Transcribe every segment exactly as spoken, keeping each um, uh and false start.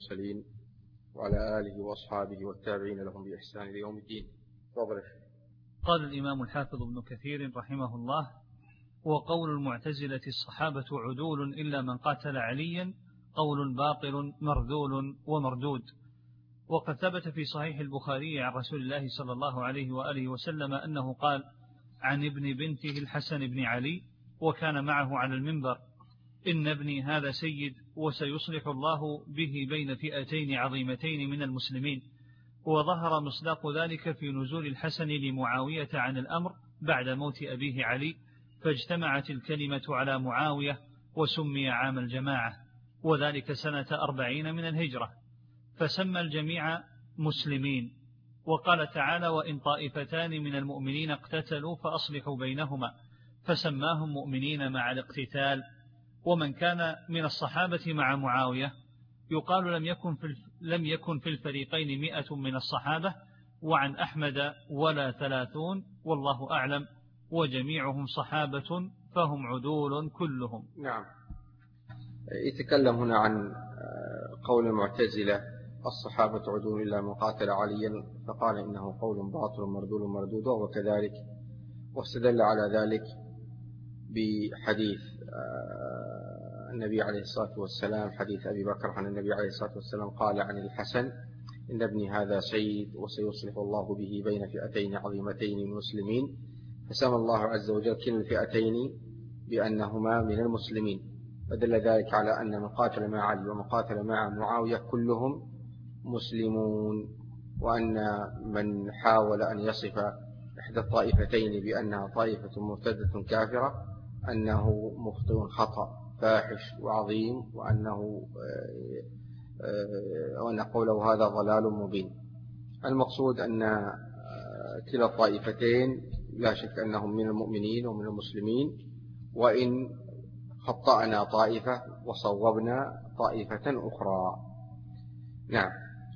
المرسلين وعلى آله وأصحابه والتابعين لهم بإحسان إلى يوم الدين. تفضل. قال الإمام الحافظ ابن كثير رحمه الله: وقول المعتزلة الصحابة عدول إلا من قاتل عليا قول باطل مرذول ومردود. وقد ثبت في صحيح البخاري عن رسول الله صلى الله عليه وآله وسلم أنه قال عن ابن بنته الحسن بن علي وكان معه على المنبر: إن ابني هذا سيد وسيصلح الله به بين فئتين عظيمتين من المسلمين. وظهر مصداق ذلك في نزول الحسن لمعاوية عن الأمر بعد موت أبيه علي، فاجتمعت الكلمة على معاوية وسمي عام الجماعة، وذلك سنة أربعين من الهجرة، فسمى الجميع مسلمين. وقال تعالى: وإن طائفتان من المؤمنين اقتتلوا فأصلحوا بينهما، فسماهم مؤمنين مع الاقتتال. ومن كان من الصحابة مع معاوية يقال لم يكن في لم يكن في الفريقين مئة من الصحابة، وعن أحمد ولا ثلاثون والله أعلم، وجميعهم صحابة فهم عدول كلهم. نعم. يتكلم هنا عن قول المعتزلة الصحابة عدول إلا من قاتل عليا، فقال إنه قول باطل مردود مردود، وهو كذلك، واستدل على ذلك بحديث النبي عليه الصلاة والسلام، حديث أبي بكر عن النبي عليه الصلاة والسلام قال عن الحسن: إن ابني هذا سيد وسيصلح الله به بين فئتين عظيمتين من المسلمين، فسمى الله عز وجل كلا الفئتين بأنهما من المسلمين، فدل ذلك على أن من قاتل مع علي ومن قاتل مع معاوية كلهم مسلمون، وأن من حاول أن يصف إحدى الطائفتين بأنها طائفة مرتدة كافرة أنه مخطئ خطأ فاحش وعظيم، وأنه وأن قوله هذا ضلال مبين. المقصود أن كلا الطائفتين لا شك أنهم من المؤمنين ومن المسلمين، وإن خطأنا طائفة وصوبنا طائفة أخرى. نعم.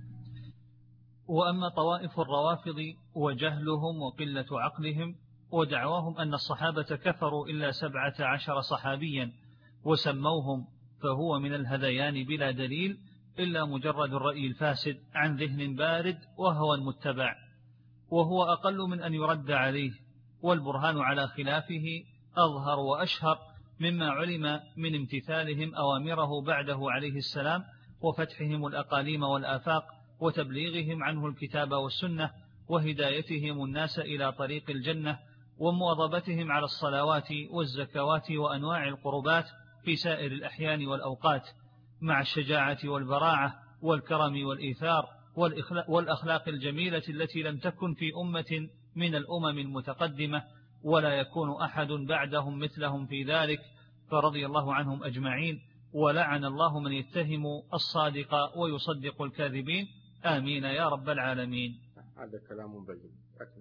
وأما طوائف الروافض وجهلهم وقلة عقلهم ودعواهم أن الصحابة كفروا إلا سبعة عشر صحابيا وسموهم، فهو من الهذيان بلا دليل إلا مجرد الرأي الفاسد عن ذهن بارد وهوى متبع، وهو أقل من أن يرد عليه، والبرهان على خلافه أظهر وأشهر مما علم من امتثالهم أوامره بعده عليه السلام، وفتحهم الأقاليم والآفاق، وتبليغهم عنه الكتاب والسنة، وهدايتهم الناس إلى طريق الجنة، ومواظبتهم على الصلوات والزكوات وأنواع القربات في سائر الأحيان والأوقات، مع الشجاعة والبراعة والكرم والإيثار والأخلاق الجميلة التي لم تكن في أمة من الأمم المتقدمة، ولا يكون أحد بعدهم مثلهم في ذلك، فرضي الله عنهم أجمعين، ولعن الله من يتهم الصادق ويصدق الكاذبين، آمين يا رب العالمين. هذا كلام بين.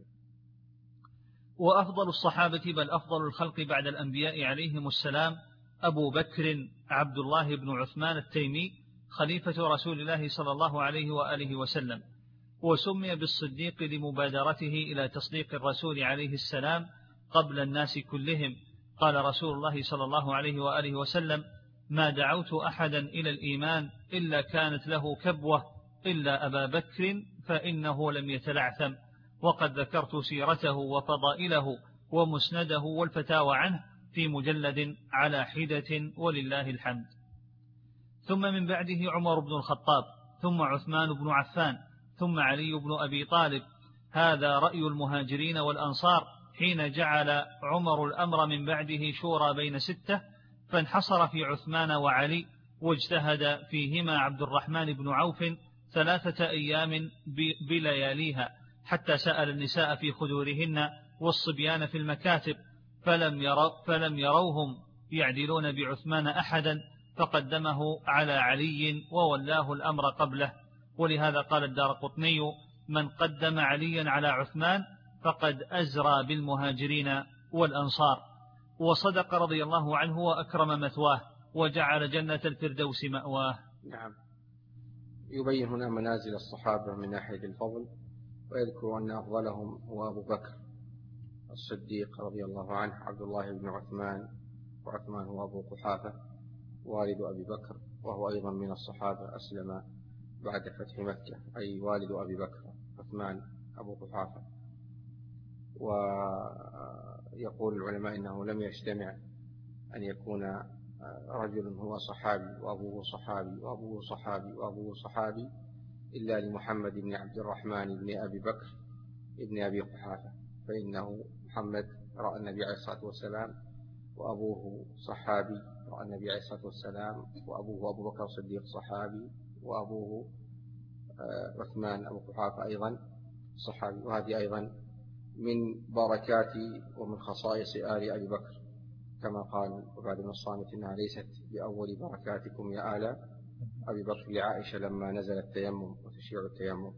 وأفضل الصحابة بل أفضل الخلق بعد الأنبياء عليهم السلام أبو بكر عبد الله بن عثمان التيمي، خليفة رسول الله صلى الله عليه وآله وسلم، وسمي بالصديق لمبادرته إلى تصديق الرسول عليه السلام قبل الناس كلهم. قال رسول الله صلى الله عليه وآله وسلم: ما دعوت أحدا إلى الإيمان إلا كانت له كبوة إلا أبا بكر فإنه لم يتلعثم. وقد ذكرت سيرته وفضائله ومسنده والفتاوى عنه في مجلد على حدة ولله الحمد. ثم من بعده عمر بن الخطاب، ثم عثمان بن عفان، ثم علي بن أبي طالب. هذا رأي المهاجرين والأنصار حين جعل عمر الأمر من بعده شورى بين ستة، فانحصر في عثمان وعلي، واجتهد فيهما عبد الرحمن بن عوف ثلاثة أيام بلياليها، حتى سأل النساء في خدورهن والصبيان في المكاتب، فلم, يرو فلم يروهم يعدلون بعثمان أحدا، فقدمه على علي وولاه الأمر قبله. ولهذا قال الدارقطني: من قدم عليا على عثمان فقد أزرى بالمهاجرين والأنصار. وصدق رضي الله عنه وأكرم مثواه، وجعل جنة الفردوس مأواه. نعم. يبين هنا منازل الصحابة من ناحية الفضل، ويذكر أن أفضلهم هو أبو بكر الصديق رضي الله عنه، عبد الله بن عثمان، وعثمان هو أبو قحافة والد أبي بكر، وهو أيضا من الصحابة، أسلم بعد فتح مكة، أي والد أبي بكر عثمان أبو قحافة. ويقول العلماء إنه لم يجتمع أن يكون رجل هو صحابي وأبوه صحابي وأبوه صحابي وأبوه صحابي إلا لمحمد بن عبد الرحمن بن أبي بكر ابن أبي قحافة، فإنه محمد رأى النبي عليه الصلاة والسلام، وأبوه صحابي رأى النبي عليه الصلاة والسلام، وأبوه أبو بكر الصديق صحابي، وأبوه عثمان أبو قحافة أيضا صحابي. وهذه أيضا من بركات ومن خصائص آل أبي بكر، كما قال عبادة بن الصامت إنها ليست بأول بركاتكم يا آل أبي بكر لعائشة لما نزل التيمم وتشيع التيمم.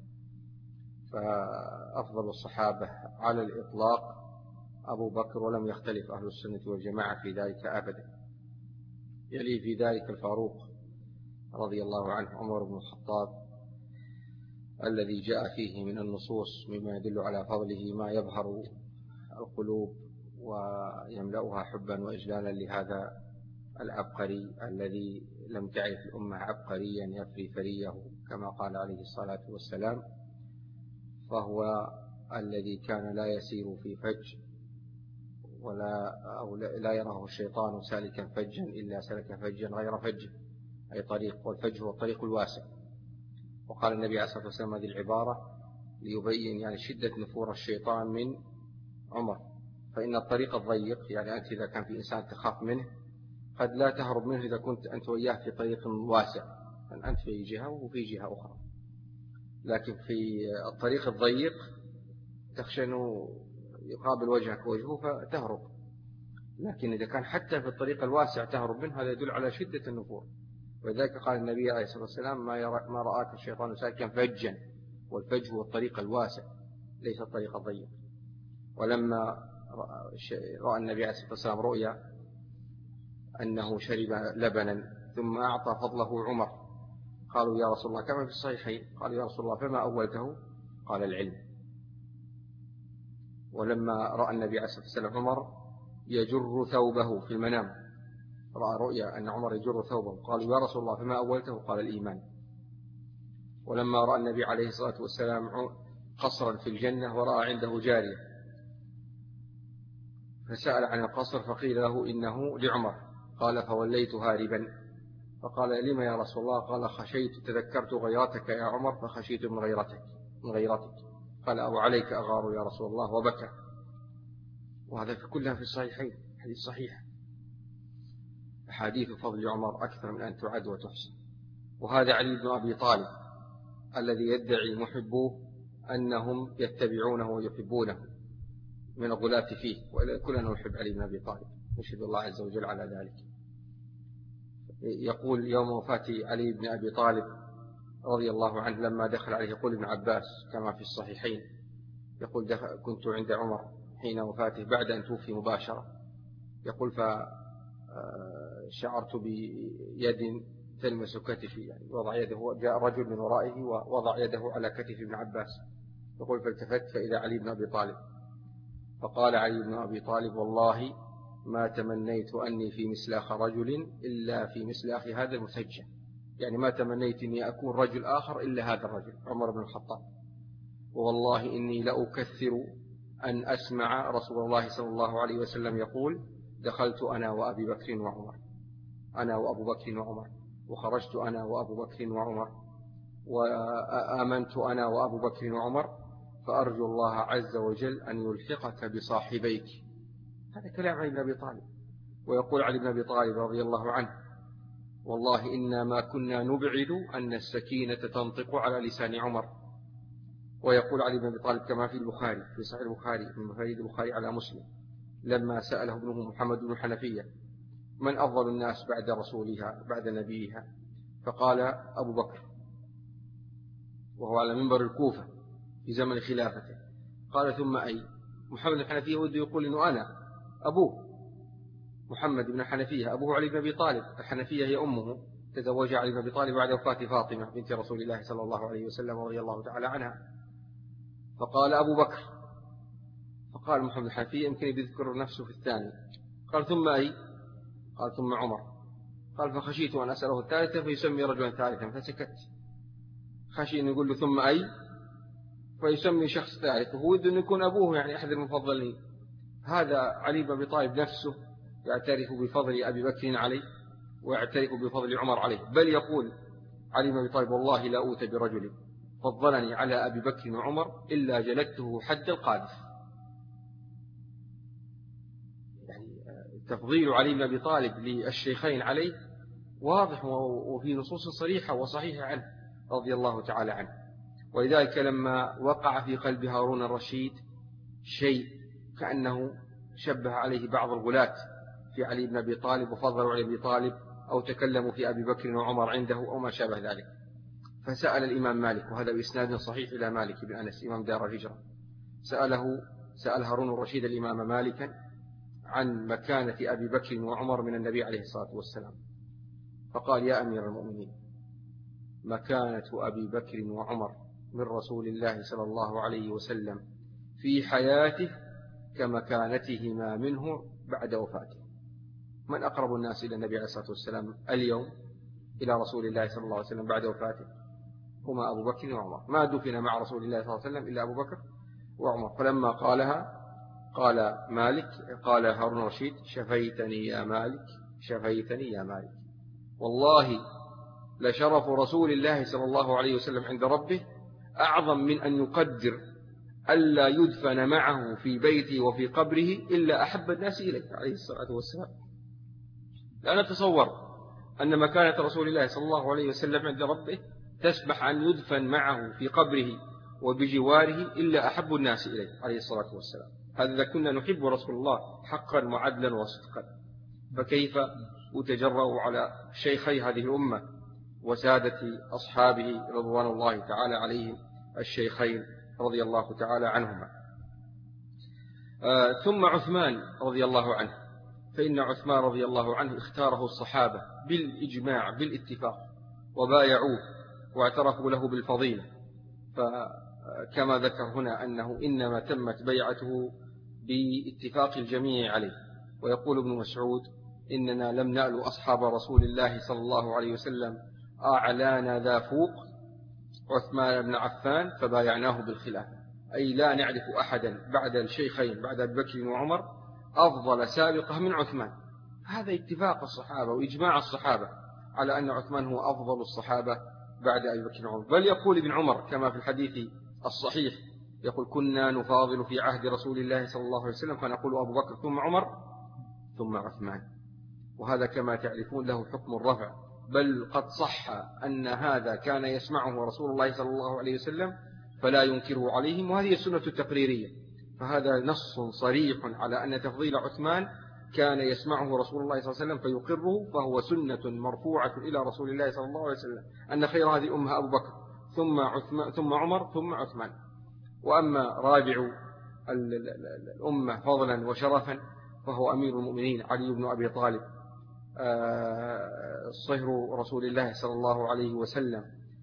فأفضل الصحابة على الإطلاق أبو بكر، ولم يختلف أهل السنة والجماعة في ذلك أبدا. يلي في ذلك الفاروق رضي الله عنه عمر بن الخطاب، الذي جاء فيه من النصوص مما يدل على فضله ما يبهر القلوب ويملأها حبا وإجلالا لهذا العبقري الذي لم تعرف الأمة عبقريا يفري فريه كما قال عليه الصلاة والسلام. فهو الذي كان لا يسير في فج ولا أو لا يراه الشيطان سالكا فجا إلا سلك فجا غير فج، أي طريق، والفج هو الطريق الواسع. وقال النبي عليه الصلاة والسلام هذه العبارة ليبين يعني شدة نفور الشيطان من عمر، فإن الطريق الضيق يعني أنت إذا كان في إنسان تخاف منه قد لا تهرب منه إذا كنت أنت وياه في طريق واسع، أنت في جهة وهو في جهة أخرى. لكن في الطريق الضيق تخشى أنه يقابل وجهك وجهه فتهرب، لكن إذا كان حتى في الطريق الواسع تهرب منه هذا يدل على شدة النفور. ولذلك قال النبي عليه الصلاة والسلام ما, ما رآك الشيطان سالكا فجا، والفج هو الطريق الواسع ليس الطريق الضيق. ولما رأى النبي عليه الصلاة والسلام رؤيا أنه شرب لبنا ثم أعطى فضله عمر، قالوا يا رسول الله كما في الصحيحين، قالوا يا رسول الله فما أولته؟ قال العلم. ولما رأى النبي عليه الصلاة والسلام عمر يجر ثوبه في المنام، رأى رؤيا أن عمر يجر ثوبه، قالوا يا رسول الله فما أولته؟ قال الإيمان. ولما رأى النبي عليه الصلاة والسلام قصرا في الجنة ورأى عنده جارية فسأل عن القصر فقيل له إنه لعمر، قال فوليت هاربا، فقال لما يا رسول الله؟ قال خشيت تذكرت غيرتك يا عمر فخشيت من غيرتك من غيرتك قال أو عليك أغار يا رسول الله، وبكى. وهذا كلها في الصحيحين، حديث صحيح. حديث فضل عمر أكثر من أن تعد وتحصى. وهذا علي بن أبي طالب الذي يدعي محبوه أنهم يتبعونه ويحبونه من الغلاة فيه، وكلنا نحب علي بن أبي طالب، نشهد الله عز وجل على ذلك. يقول يوم وفاة علي بن أبي طالب رضي الله عنه لما دخل عليه يقول ابن عباس كما في الصحيحين، يقول كنت عند عمر حين وفاته بعد أن توفي مباشرة، يقول فشعرت بيد تلمس كتفي، يعني وضع يده، جاء رجل من ورائه ووضع يده على كتف ابن عباس، يقول فالتفت فإذا علي بن أبي طالب، فقال علي بن أبي طالب والله ما تمنيت أني في مسلاخ رجل إلا في مسلاخ هذا المسجى، يعني ما تمنيت أني أكون رجل آخر إلا هذا الرجل عمر بن الخطاب، والله إني لأكثر أن أسمع رسول الله صلى الله عليه وسلم يقول دخلت أنا وأبي بكر وعمر، أنا وأبو بكر وعمر، وخرجت أنا وأبو بكر وعمر، وآمنت أنا وأبو بكر وعمر، فأرجو الله عز وجل أن يلحقك بصاحبيك. هذا كلام علي بن أبي طالب. ويقول علي بن أبي طالب رضي الله عنه والله إنا ما كنا نبعد أن السكينة تنطق على لسان عمر. ويقول علي بن أبي طالب كما في البخاري في صحيح البخاري من مفاريد البخاري على مسلم لما سأله ابنه محمد بن حنفية من أفضل الناس بعد رسولها بعد نبيها، فقال أبو بكر، وهو على منبر الكوفة في زمن خلافته. قال ثم أي؟ محمد بن حنفية وده يقول إنه أنا أبوه محمد بن حنفية، أبوه علي بن أبي طالب، الحنفية هي أمه، تزوج علي بن أبي طالب بعد وفاة فاطمة بنت رسول الله صلى الله عليه وسلم رضي الله تعالى عنها. فقال أبو بكر، فقال محمد بن الحنفية يمكن يذكر نفسه في الثاني. قال ثم أي؟ قال ثم عمر. قال فخشيت أن أسأله الثالثة فيسمي رجلا ثالثا فسكت. خشي أن يقول له ثم أي، فيسمي شخص ثالث وهو يريد أن يكون أبوه يعني أحد المفضلين. هذا علي بن أبي طالب نفسه يعترف بفضل أبي بكر عليه ويعترف بفضل عمر عليه، بل يقول علي بن أبي طالب والله لا أوتى برجل فضلني على أبي بكر وعمر إلا جلدته حد القاذف. يعني تفضيل علي بن أبي طالب للشيخين عليه واضح وفي نصوص صريحة وصحيحة عنه رضي الله تعالى عنه. ولذلك لما وقع في قلب هارون الرشيد شيء كأنه شبه عليه بعض الغلاة في علي بن أبي طالب وفضلوا علي بن أبي طالب أو تكلموا في أبي بكر وعمر عنده أو ما شابه ذلك، فسأل الإمام مالك، وهذا بإسناد صحيح إلى مالك بن أنس إمام دار الهجرة، سأله سأل هارون الرشيد الإمام مالكا عن مكانة أبي بكر وعمر من النبي عليه الصلاة والسلام، فقال يا أمير المؤمنين مكانة أبي بكر وعمر من رسول الله صلى الله عليه وسلم في حياته كمكانتهما منه بعد وفاته. من أقرب الناس إلى النبي عليه الصلاة والسلام اليوم إلى رسول الله صلى الله عليه وسلم بعد وفاته؟ هما أبو بكر وعمر، ما دفن مع رسول الله صلى الله عليه وسلم إلا أبو بكر وعمر. فلما قالها قال مالك قال هارون الرشيد شفيتني يا مالك شفيتني يا مالك، والله لشرف رسول الله صلى الله عليه وسلم عند ربه أعظم من أن يقدر ألا يدفن معه في بيته وفي قبره إلا أحب الناس إليه عليه الصلاة والسلام. لا نتصور أن مكانة رسول الله صلى الله عليه وسلم عند ربه تسمح أن يدفن معه في قبره وبجواره إلا أحب الناس إليه عليه الصلاة والسلام. هذا كنا نحب رسول الله حقا وعدلا وصدقا، فكيف يتجرأ على شيخي هذه الأمة وسادة أصحابه رضوان الله تعالى عليهم الشيخين رضي الله تعالى عنهما. آه ثم عثمان رضي الله عنه، فإن عثمان رضي الله عنه اختاره الصحابة بالإجماع بالاتفاق وبايعوه واعترفوا له بالفضيلة، فكما ذكر هنا أنه إنما تمت بيعته باتفاق الجميع عليه. ويقول ابن مسعود إننا لم نأل أصحاب رسول الله صلى الله عليه وسلم أعلانا ذا فوق عثمان بن عفان فبايعناه بالخلافة، أي لا نعرف أحدا بعد الشيخين بعد أبي بكر وعمر أفضل سابقة من عثمان. هذا اتفاق الصحابة وإجماع الصحابة على أن عثمان هو أفضل الصحابة بعد أبي بكر وعمر. بل يقول ابن عمر كما في الحديث الصحيح يقول كنا نفاضل في عهد رسول الله صلى الله عليه وسلم فنقول أبو بكر ثم عمر ثم عثمان، وهذا كما تعرفون له حكم الرفع، بل قد صح أن هذا كان يسمعه رسول الله صلى الله عليه وسلم فلا ينكره عليهم، وهذه السنة التقريرية. فهذا نص صريح على أن تفضيل عثمان كان يسمعه رسول الله صلى الله عليه وسلم فيقره، فهو سنة مرفوعة إلى رسول الله صلى الله عليه وسلم أن خير هذه أمها أبو بكر ثم عثمان ثم عمر ثم عثمان. وأما رابع الأمة فضلا وشرفا فهو أمير المؤمنين علي بن أبي طالب صهر رسول الله صلى الله عليه وسلم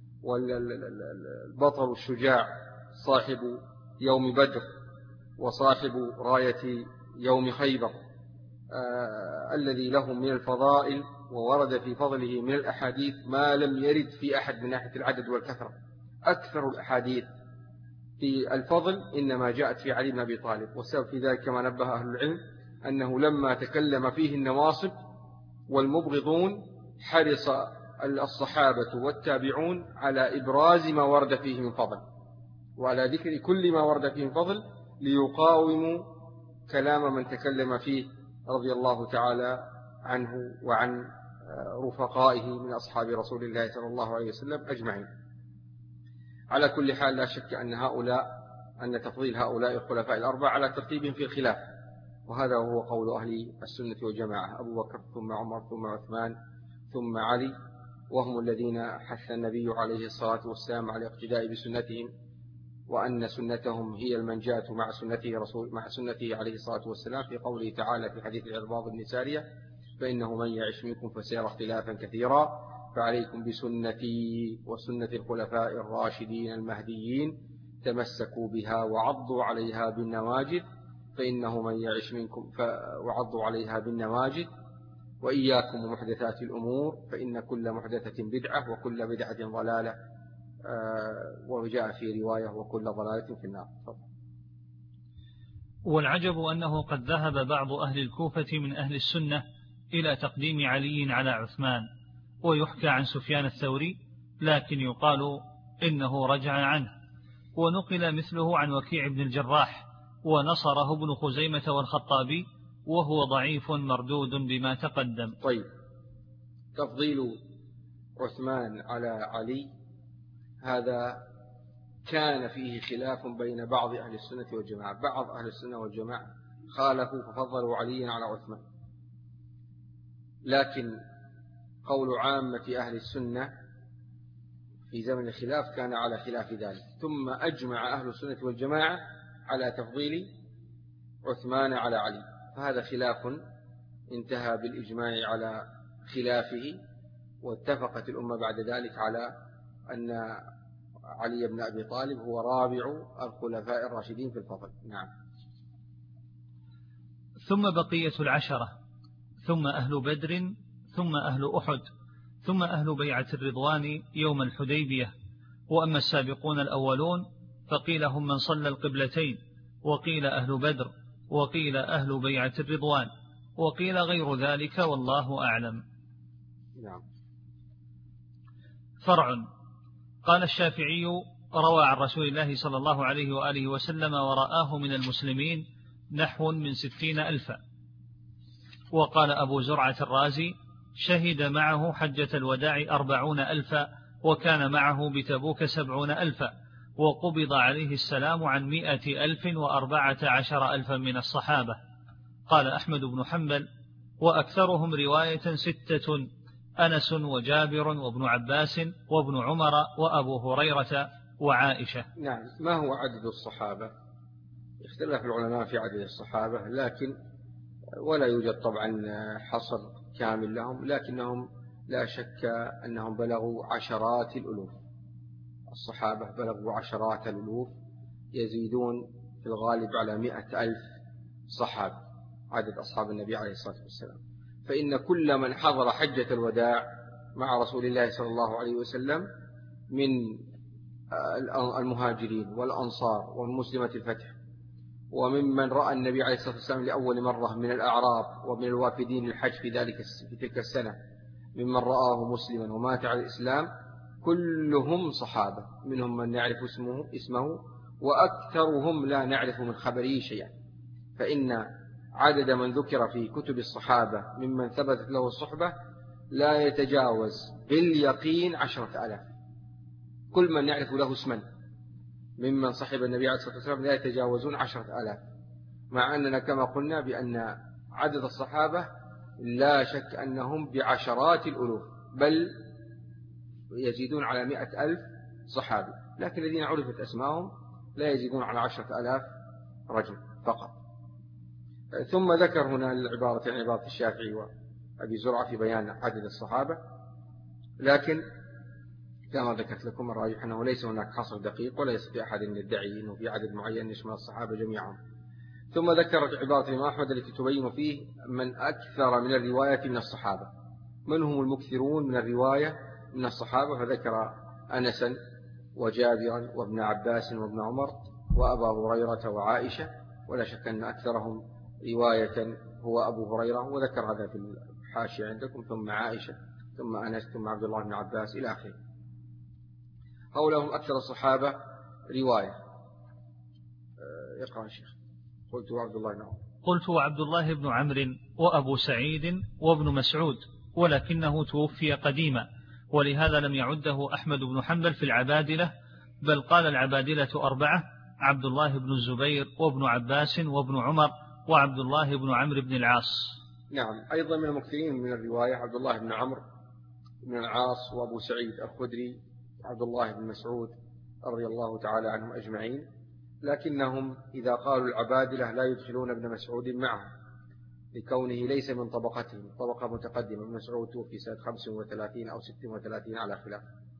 والبطل الشجاع صاحب يوم بدر وصاحب راية يوم خيبر الذي له من الفضائل وورد في فضله من الأحاديث ما لم يرد في أحد من ناحية العدد والكثرة. أكثر الأحاديث في الفضل إنما جاءت في علي بن أبي طالب، والسبب في ذلك كما نبه أهل العلم أنه لما تكلم فيه النواصب والمبغضون حرص الصحابة والتابعون على إبراز ما ورد فيه من فضل وعلى ذكر كل ما ورد فيه من فضل ليقاوموا كلام من تكلم فيه رضي الله تعالى عنه وعن رفقائه من أصحاب رسول الله صلى الله عليه وسلم أجمعين. على كل حال لا شك أن هؤلاء أن تفضيل هؤلاء الخلفاء الأربعة على ترتيب في الخلاف، وهذا هو قول أهل السنة والجماعة، أبو بكر ثم عمر ثم عثمان ثم علي، وهم الذين حث النبي عليه الصلاة والسلام على الاقتداء بسنتهم، وأن سنتهم هي المنجاة مع سنته رسول مع سنته عليه الصلاة والسلام في قوله تعالى في حديث العرباض بن سارية فإنه من يعش منكم فسيرى اختلافا كثيرا فعليكم بسنتي وسنة الخلفاء الراشدين المهديين تمسكوا بها وعضوا عليها بالنواجذ فإنه من يعش منكم وعضوا عليها بالنواجذ وإياكم ومحدثات الأمور فإن كل محدثة بدعة وكل بدعة ضلالة وجاء في رواية وكل ضلالة في النار. والعجب أنه قد ذهب بعض أهل الكوفة من أهل السنة إلى تقديم علي على عثمان، ويحكى عن سفيان الثوري، لكن يقال إنه رجع عنه، ونقل مثله عن وكيع بن الجراح، ونصره ابن خزيمة والخطابي، وهو ضعيف مردود بما تقدم. طيب، تفضيل عثمان على علي هذا كان فيه خلاف بين بعض أهل السنة والجماعة. بعض أهل السنة والجماعة خالفوا ففضلوا عليا على عثمان، لكن قول عامة أهل السنة في زمن الخلاف كان على خلاف ذلك. ثم أجمع أهل السنة والجماعة على تفضيل عثمان على علي، فهذا خلاف انتهى بالإجماع على خلافه، واتفقت الأمة بعد ذلك على أن علي بن أبي طالب هو رابع الخلفاء الراشدين في الفضل. نعم. ثم بقية العشرة، ثم أهل بدر، ثم أهل أحد، ثم أهل بيعة الرضوان يوم الحديبية. وأما السابقون الأولون فقيل هم من صلى القبلتين، وقيل أهل بدر، وقيل أهل بيعة الرضوان، وقيل غير ذلك، والله أعلم. نعم. فرع. قال الشافعي: روى عن رسول الله صلى الله عليه وآله وسلم ورآه من المسلمين نحو من ستين ألفا. وقال أبو زرعة الرازي: شهد معه حجة الوداع أربعون ألفا، وكان معه بتبوك سبعون ألفا، وقبض عليه السلام عن مئة ألف وأربعة عشر ألفا من الصحابة. قال أحمد بن حنبل: وأكثرهم رواية ستة: أنس وجابر وابن عباس وابن عمر وأبو هريرة وعائشة. نعم. ما هو عدد الصحابة؟ اختلف العلماء في عدد الصحابة، لكن ولا يوجد طبعا حصر كامل لهم، لكنهم لا شك أنهم بلغوا عشرات الألوف. الصحابة بلغوا عشرات الألوف، يزيدون في الغالب على مئة ألف صحابة عدد أصحاب النبي عليه الصلاة والسلام. فإن كل من حضر حجة الوداع مع رسول الله صلى الله عليه وسلم من المهاجرين والأنصار والمسلمة الفتح، وممن رأى النبي عليه الصلاة والسلام لأول مرة من الأعراب ومن الوافدين الحج في ذلك في تلك السنة، ممن رآه مسلما ومات على الإسلام، كلهم صحابة، منهم من نعرف اسمه, اسمه وأكثرهم لا نعرف من خبره شيئا. فإن عدد من ذكر في كتب الصحابة ممن ثبتت له الصحبة لا يتجاوز باليقين عشرة آلاف. كل من يعرف له اسما ممن صحب النبي عليه الصلاة والسلام لا يتجاوزون عشرة آلاف، مع أننا كما قلنا بأن عدد الصحابة لا شك أنهم بعشرات الألوف، بل يزيدون على مئة ألف صحابي، لكن الذين عرفت أسماءهم لا يزيدون على عشرة آلاف رجل فقط. ثم ذكر هنا العبارة يعني عبارة الشافعي وأبي زرعة في بيان عدد الصحابة، لكن كما ذكرت لكم الراجح أنه ليس هناك حصر دقيق، ولا يستطيع أحد أن يدعي أنه في عدد معين يشمل الصحابة جميعهم. ثم ذكرت عبارة الإمام أحمد التي تبين فيه من أكثر من الرواية من الصحابة، من هم المكثرون من الرواية من الصحابة، فذكر أنسا وجابرا وابن عباس وابن عمر وأبا هريرة وعائشة، ولا شك أن أكثرهم رواية هو أبو هريرة، وذكر هذا في الحاشية عندكم، ثم عائشة، ثم أنس، ثم عبد الله بن عباس إلى آخره. قولهم أكثر الصحابة رواية. يقرأ الشيخ. قلت عبد الله بن عمر قلت وعبد الله بن عمرو وأبو سعيد وابن مسعود، ولكنه توفي قديما، ولهذا لم يعده أحمد بن حنبل في العبادلة، بل قال العبادلة أربعة: عبد الله بن الزبير وابن عباس وابن عمر وعبد الله بن عمرو بن العاص. نعم. أيضا من المكثرين من الرواية عبد الله بن عمرو بن العاص وأبو سعيد الخدري عبد الله بن مسعود رضي الله تعالى عنهم أجمعين، لكنهم إذا قالوا العبادلة لا يدخلون ابن مسعود معهم لكونه ليس من طبقتهم، طبقة متقدمة. ابن مسعود توفي سنة خمس وثلاثين أو ست وثلاثين على خلاف،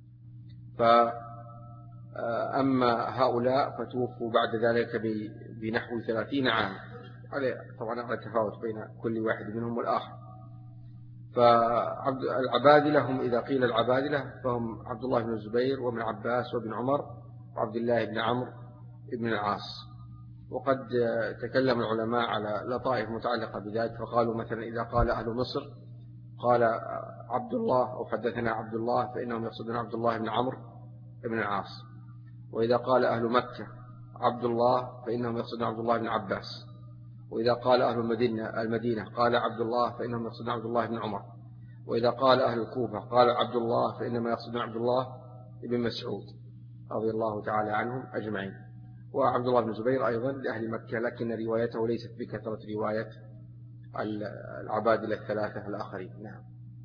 فأما هؤلاء فتوفوا بعد ذلك بنحو ثلاثين عام، طبعا على تفاوت بين كل واحد منهم والآخر. فالعبادلة هم إذا قيل العبادلة فهم عبد الله بن الزبير وابن عباس وابن عمر وعبد الله بن عمرو بن العاص. وقد تكلم العلماء على لطائف متعلقة بذلك، فقالوا مثلا إذا قال أهل مصر قال عبد الله أو حدثنا عبد الله فإنهم يقصدون عبد الله بن عمرو بن العاص، وإذا قال أهل مكة عبد الله فإنهم يقصدون عبد الله بن عباس، وإذا قال أهل المدينة المدينة قال عبد الله فإنهم يقصدون عبد الله بن عمر، وإذا قال أهل الكوفة قال عبد الله فإنما يقصدون عبد الله بن مسعود رضي الله تعالى عنهم أجمعين. وعبد الله بن زبير أيضا لأهل مكة، لكن روايته ليست بكثرة رواية العبادلة الثلاثة الآخرين. نعم.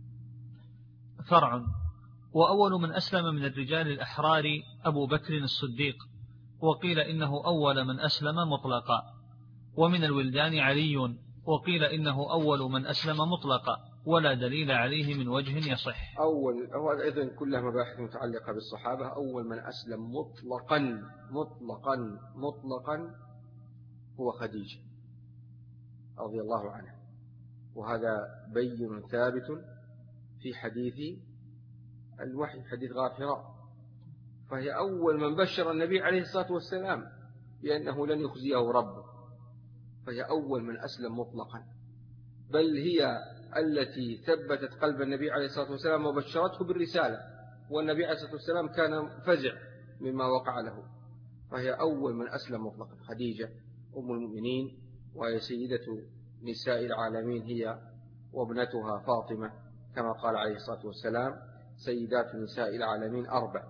فرع. وأول من أسلم من الرجال الأحرار أبو بكر الصديق، وقيل إنه أول من أسلم مطلقا. ومن الولدان علي، وقيل إنه أول من أسلم مطلقا، ولا دليل عليه من وجه يصح. أول هو أيضا كلها مباحث متعلقة بالصحابة. أول من أسلم مطلقا مطلقا مطلقا هو خديجة رضي الله عنها، وهذا بين ثابت في حديث الوحي، حديث غار حراء، فهي أول من بشر النبي عليه الصلاة والسلام بأنه لن يخزيه ربه، فهي أول من أسلم مطلقا، بل هي التي ثبتت قلب النبي عليه الصلاة والسلام وبشرته بالرسالة، والنبي عليه الصلاة والسلام كان فزع مما وقع له، فهي أول من أسلم مطلقا. خديجة أم المؤمنين، وهي سيدة نساء العالمين هي وابنتها فاطمة، كما قال عليه الصلاة والسلام سيدات نساء العالمين أربع: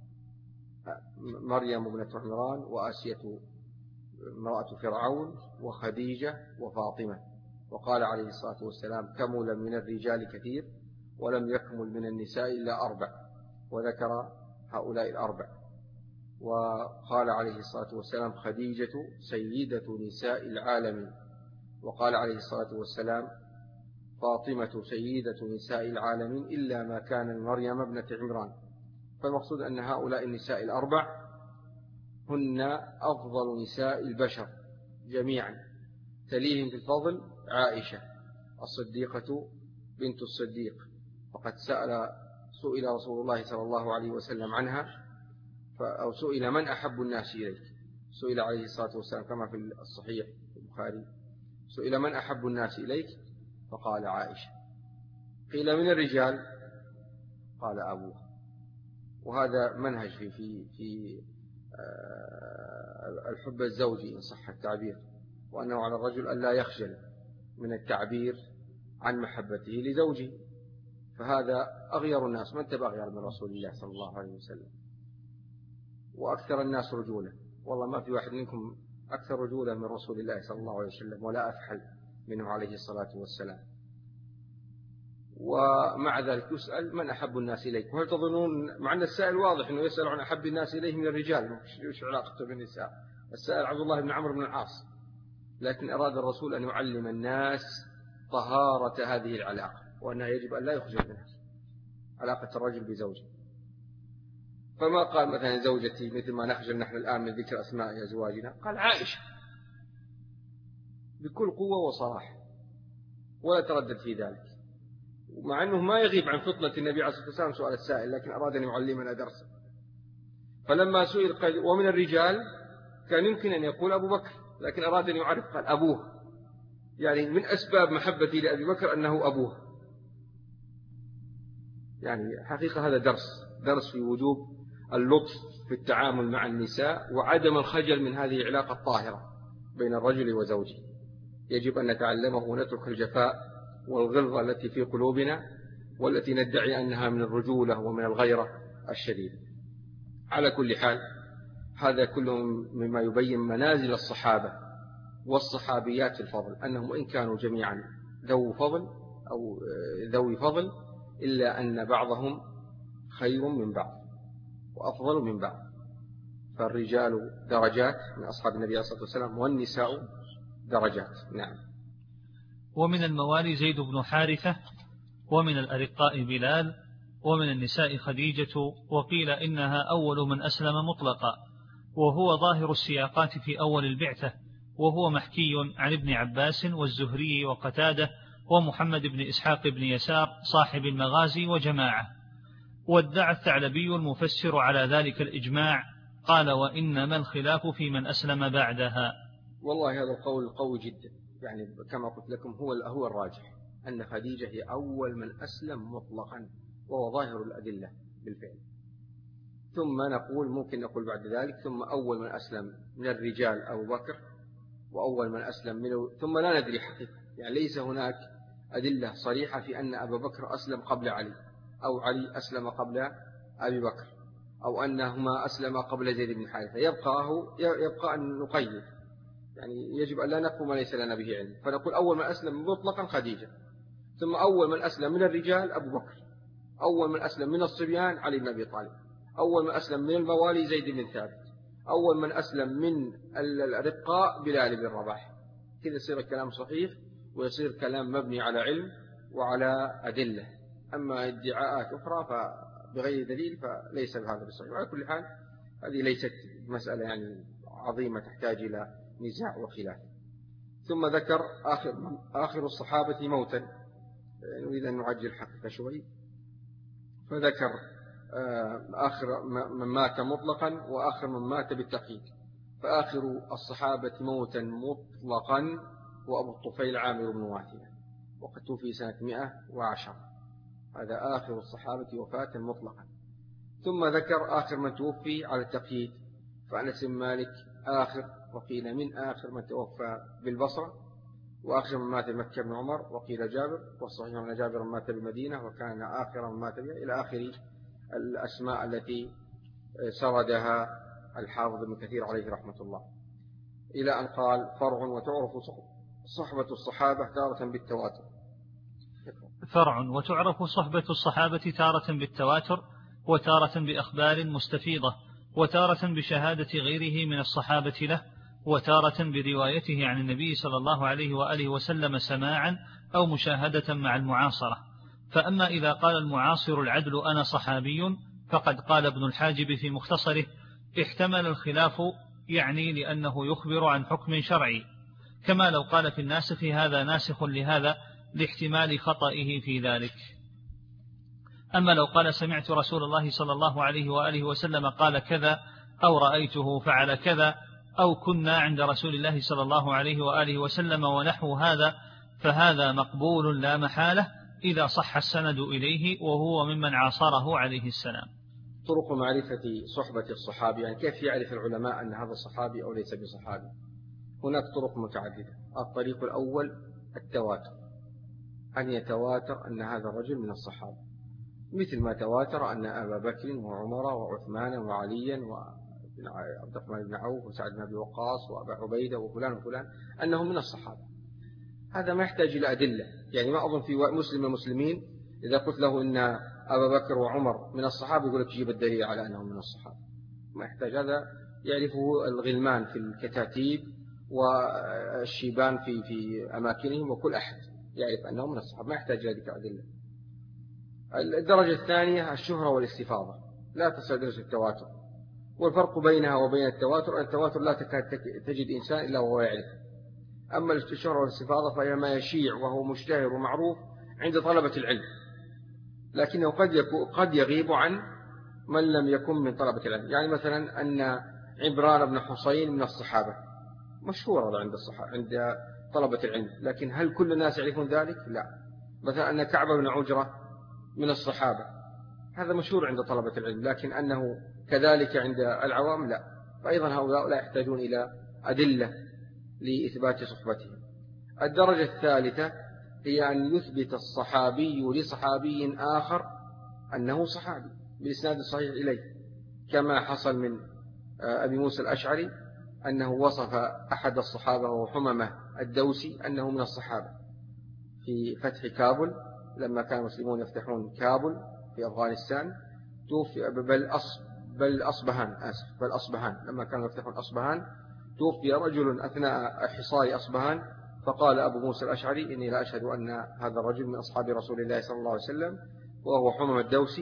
مريم ابنة عمران، وآسية امرأة فرعون، وخديجة، وفاطمة. وقال عليه الصلاة والسلام كمل من الرجال كثير ولم يكمل من النساء إلا أربع، وذكر هؤلاء الأربع. وقال عليه الصلاة والسلام خديجة سيدة نساء العالمين، وقال عليه الصلاة والسلام فاطمة سيدة نساء العالمين إلا ما كان مريم ابنة عمران. فالمقصود أن هؤلاء النساء الأربع هن أفضل نساء البشر جميعا، تليهم في الفضل عائشة الصديقة بنت الصديق، فقد سأل سئل رسول الله صلى الله عليه وسلم عنها، أو سئل من أحب الناس إليك، سئل عليه الصلاة والسلام كما في الصحيح في البخاري، سئل من أحب الناس إليك فقال عائشة. قيل من الرجال قال أبوها. وهذا منهج في في في الحب الزوجي إن صح التعبير، وأنه على الرجل أن لا يخجل من التعبير عن محبته لزوجه، فهذا أغير الناس، من تبى أغير من رسول الله صلى الله عليه وسلم، وأكثر الناس رجولة. والله ما في واحد منكم أكثر رجولة من رسول الله صلى الله عليه وسلم، ولا أفحل منه عليه الصلاة والسلام. ومع ذلك يسأل من أحب الناس إليك، وهل تظنون مع أن السائل واضح أنه يسأل عن أحب الناس إليه من الرجال، مش علاقته بالنساء، السائل عبد الله بن عمرو بن العاص، لكن أراد الرسول أن يعلم الناس طهارة هذه العلاقة، وأنها يجب أن لا يخجل منها، علاقة الرجل بزوجه. فما قال مثلا زوجتي مثل ما نخجل نحن الآن من ذكر أسماء أزواجنا، قال عائشة بكل قوة وصراحة، ولا تردد في ذلك، ومع أنه ما يغيب عن فطنة النبي عليه الصلاة والسلام سؤال السائل، لكن أراد أن يعلمنا درسا. فلما سئل قال ومن الرجال، كان يمكن أن يقول أبو بكر، لكن أراد أن يعرف قال أبوه، يعني من أسباب محبتي لأبي بكر أنه أبوه. يعني حقيقة هذا درس درس في وجوب اللطف في التعامل مع النساء، وعدم الخجل من هذه العلاقة الطاهرة بين الرجل وزوجه. يجب أن نتعلمه ونترك الجفاء والغلظة التي في قلوبنا، والتي ندعي أنها من الرجولة ومن الغيرة الشديدة. على كل حال، هذا كله مما يبين منازل الصحابة والصحابيات في الفضل، أنهم وإن كانوا جميعا ذو فضل أو ذوي فضل، إلا أن بعضهم خير من بعض وأفضل من بعض. فالرجال درجات من أصحاب النبي صلى الله عليه وسلم، والنساء درجات. نعم. ومن الموالي زيد بن حارثة، ومن الأرقاء بلال، ومن النساء خديجة، وقيل إنها أول من أسلم مطلقا، وهو ظاهر السياقات في أول البعثة، وهو محكي عن ابن عباس والزهري وقتادة ومحمد بن إسحاق بن يسار صاحب المغازي وجماعة. وادعى الثعلبي المفسر على ذلك الإجماع، قال: وإنما الخلاف في من أسلم بعدها. والله هذا القول قوي جدا، يعني كما قلت لكم هو هو الراجح، أن خديجة هي أول من أسلم مطلقا، وهو ظاهر الأدلة بالفعل. ثم نقول ممكن نقول بعد ذلك ثم أول من أسلم من الرجال أبو بكر، وأول من أسلم منه، ثم لا ندري حقيقة، يعني ليس هناك أدلة صريحة في أن أبا بكر أسلم قبل علي، أو علي أسلم قبل أبي بكر، أو أنهما أسلم قبل زيد بن حارثة. يبقى هو يبقى أن نقيد، يعني يجب أن لا نقول ما ليس لنا به علم، فنقول أول من أسلم مطلقا خديجة، ثم أول من أسلم من الرجال أبو بكر، أول من أسلم من الصبيان علي بن أبي طالب، أول من أسلم من الموالي زيد بن ثابت، أول من أسلم من الرقاء بلال بن رباح. كذا يصير الكلام صحيح، ويصير كلام مبني على علم وعلى أدلة. أما ادعاءات أخرى فبغير دليل فليس بهذا بصحيح. وعلى كل حال هذه ليست مسألة يعني عظيمة تحتاج إلى نزاع وخلاف. ثم ذكر آخر, آخر الصحابة موتا، نريد أن نعجل حقيقة شوي، فذكر آخر من مات مطلقا وآخر من مات بالتقييد. فآخر الصحابة موتا مطلقا وأبو الطفيل عامر بن واثلة، وقد توفي سنة مئة وعشر. هذا آخر الصحابة وفاة مطلقا. ثم ذكر آخر من توفي على التقييد، فأنس بن مالك آخر، وقيل من آخر من توفى بالبصرة، وآخر من مات بمكة بن عمر، وقيل جابر، والصحيح أن جابر مات بالمدينة وكان آخر من مات بها، إلى آخر الأسماء التي سردها الحافظ ابن كثير عليه رحمة الله، إلى أن قال: فرع وتعرف صحبة الصحابة تارة بالتواتر. فرع وتعرف صحبة الصحابة تارة بالتواتر، وتارة بأخبار مستفيضة، وتارة بشهادة غيره من الصحابة له، وتارة بروايته عن النبي صلى الله عليه وآله وسلم سماعا أو مشاهدة مع المعاصرة. فأما إذا قال المعاصر العدل أنا صحابي، فقد قال ابن الحاجب في مختصره: احتمل الخلاف، يعني لأنه يخبر عن حكم شرعي، كما لو قال في الناسخ هذا ناسخ لهذا، لاحتمال خطئه في ذلك. أما لو قال سمعت رسول الله صلى الله عليه وآله وسلم قال كذا، أو رأيته فعل كذا، أو كنا عند رسول الله صلى الله عليه وآله وسلم ونحو هذا، فهذا مقبول لا محالة إذا صح السند إليه وهو ممن عاصره عليه السلام. طرق معرفة صحبة الصحابي، يعني كيف يعرف العلماء أن هذا الصحابي أو ليس بصحابي؟ هناك طرق متعددة. الطريق الأول التواتر، أن يتواتر أن هذا الرجل من الصحابة، مثل ما تواتر أن أبا بكر وعمر وعثمان وعليا وعبد الرحمن بن عوف وسعد بن أبي وقاص وأبا عبيدة وفلان وفلان أنهم من الصحابة. هذا ما يحتاج إلى أدلة، يعني ما أظن في مسلم المسلمين إذا قلت له إن أبا بكر وعمر من الصحابة يقول لك جيب الدليل على أنهم من الصحابة. ما يحتاج، هذا يعرفه الغلمان في الكتاتيب والشيبان في في أماكنهم، وكل أحد يعرف أنهم من الصحابة، ما يحتاج إلى ذلك أدلة. الدرجة الثانية الشهرة والاستفاضة، لا تصل درجة التواتر. والفرق بينها وبين التواتر، التواتر لا تكاد تجد إنسان إلا وهو يعرف. أما الشهرة والاستفاضة فهي ما يشيع وهو مشتهر ومعروف عند طلبة العلم، لكنه قد قد يغيب عن من لم يكن من طلبة العلم. يعني مثلا أن عمران بن حصين من الصحابة، مشهور عند الصحابة عند طلبة العلم، لكن هل كل الناس يعرفون ذلك؟ لا. مثلا أن كعب بن عجرة من الصحابة، هذا مشهور عند طلبة العلم، لكن أنه كذلك عند العوام لا. فأيضا هؤلاء لا يحتاجون إلى أدلة لإثبات صحبتهم. الدرجة الثالثة هي أن يثبت الصحابي لصحابي آخر أنه صحابي بالإسناد الصحيح إليه، كما حصل من أبي موسى الأشعري أنه وصف أحد الصحابة وهو حممة الدوسي أنه من الصحابة في فتح كابل، لما كان المسلمون يفتحون كابل في أفغانستان، توفي بل أص بل أصبهان آسف بل أصبهان لما كانوا يفتحون أصبهان، توفي رجل أثناء حصار أصبهان، فقال أبو موسى الأشعري إني لا أشهد أن هذا الرجل من أصحاب رسول الله صلى الله عليه وسلم، وهو حمم الدوسي،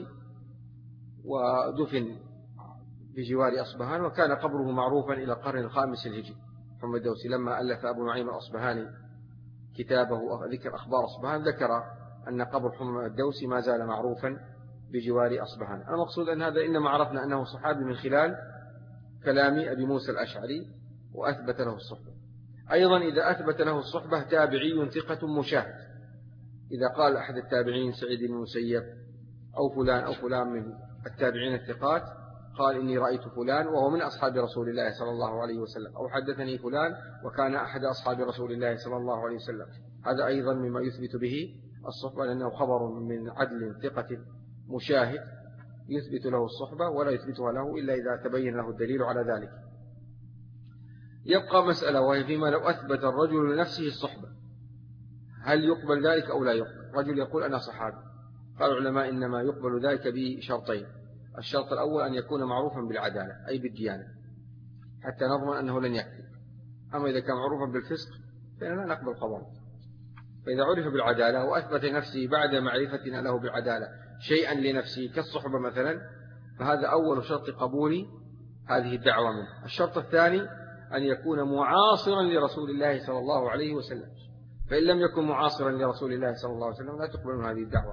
ودفن بجوار أصبهان، وكان قبره معروفا إلى القرن الخامس الهجري. حمم الدوسي لما ألف أبو نعيم الأصبهاني كتابه ذكر أخبار أصبهان ذكر أن قبر حمران الدوسي ما زال معروفا بجوار أصبهان. المقصود أن هذا إنما عرفنا أنه صحابي من خلال كلام أبي موسى الأشعري وأثبت له الصحبة. أيضا إذا أثبت له الصحبة تابعي ثقة مشاهد، إذا قال أحد التابعين سعيد بن المسيب أو فلان أو فلان من التابعين الثقات قال إني رأيت فلان وهو من أصحاب رسول الله صلى الله عليه وسلم، أو حدثني فلان وكان أحد أصحاب رسول الله صلى الله عليه وسلم، هذا أيضا مما يثبت به الصحبة، لأنه خبر من عدل ثقة مشاهد يثبت له الصحبة ولا يثبتها له إلا إذا تبين له الدليل على ذلك. يبقى مسألة، وهي فيما لو أثبت الرجل لنفسه الصحبة هل يقبل ذلك أو لا يقبل؟ رجل يقول أنا صحابي، قال العلماء إنما يقبل ذلك بشرطين. الشرط الأول أن يكون معروفا بالعدالة أي بالديانة حتى نضمن أنه لن يكذب، أما إذا كان معروفا بالفسق فإننا لا نقبل خبره. فإذا عرف بالعدالة وأثبت نفسه بعد معرفتنا له بالعدالة شيئا لنفسه كالصحبة مثلا، فهذا أول شرط قبول هذه الدعوة منه. الشرط الثاني أن يكون معاصرا لرسول الله صلى الله عليه وسلم، فإن لم يكن معاصرا لرسول الله صلى الله عليه وسلم لا تقبل من هذه الدعوة.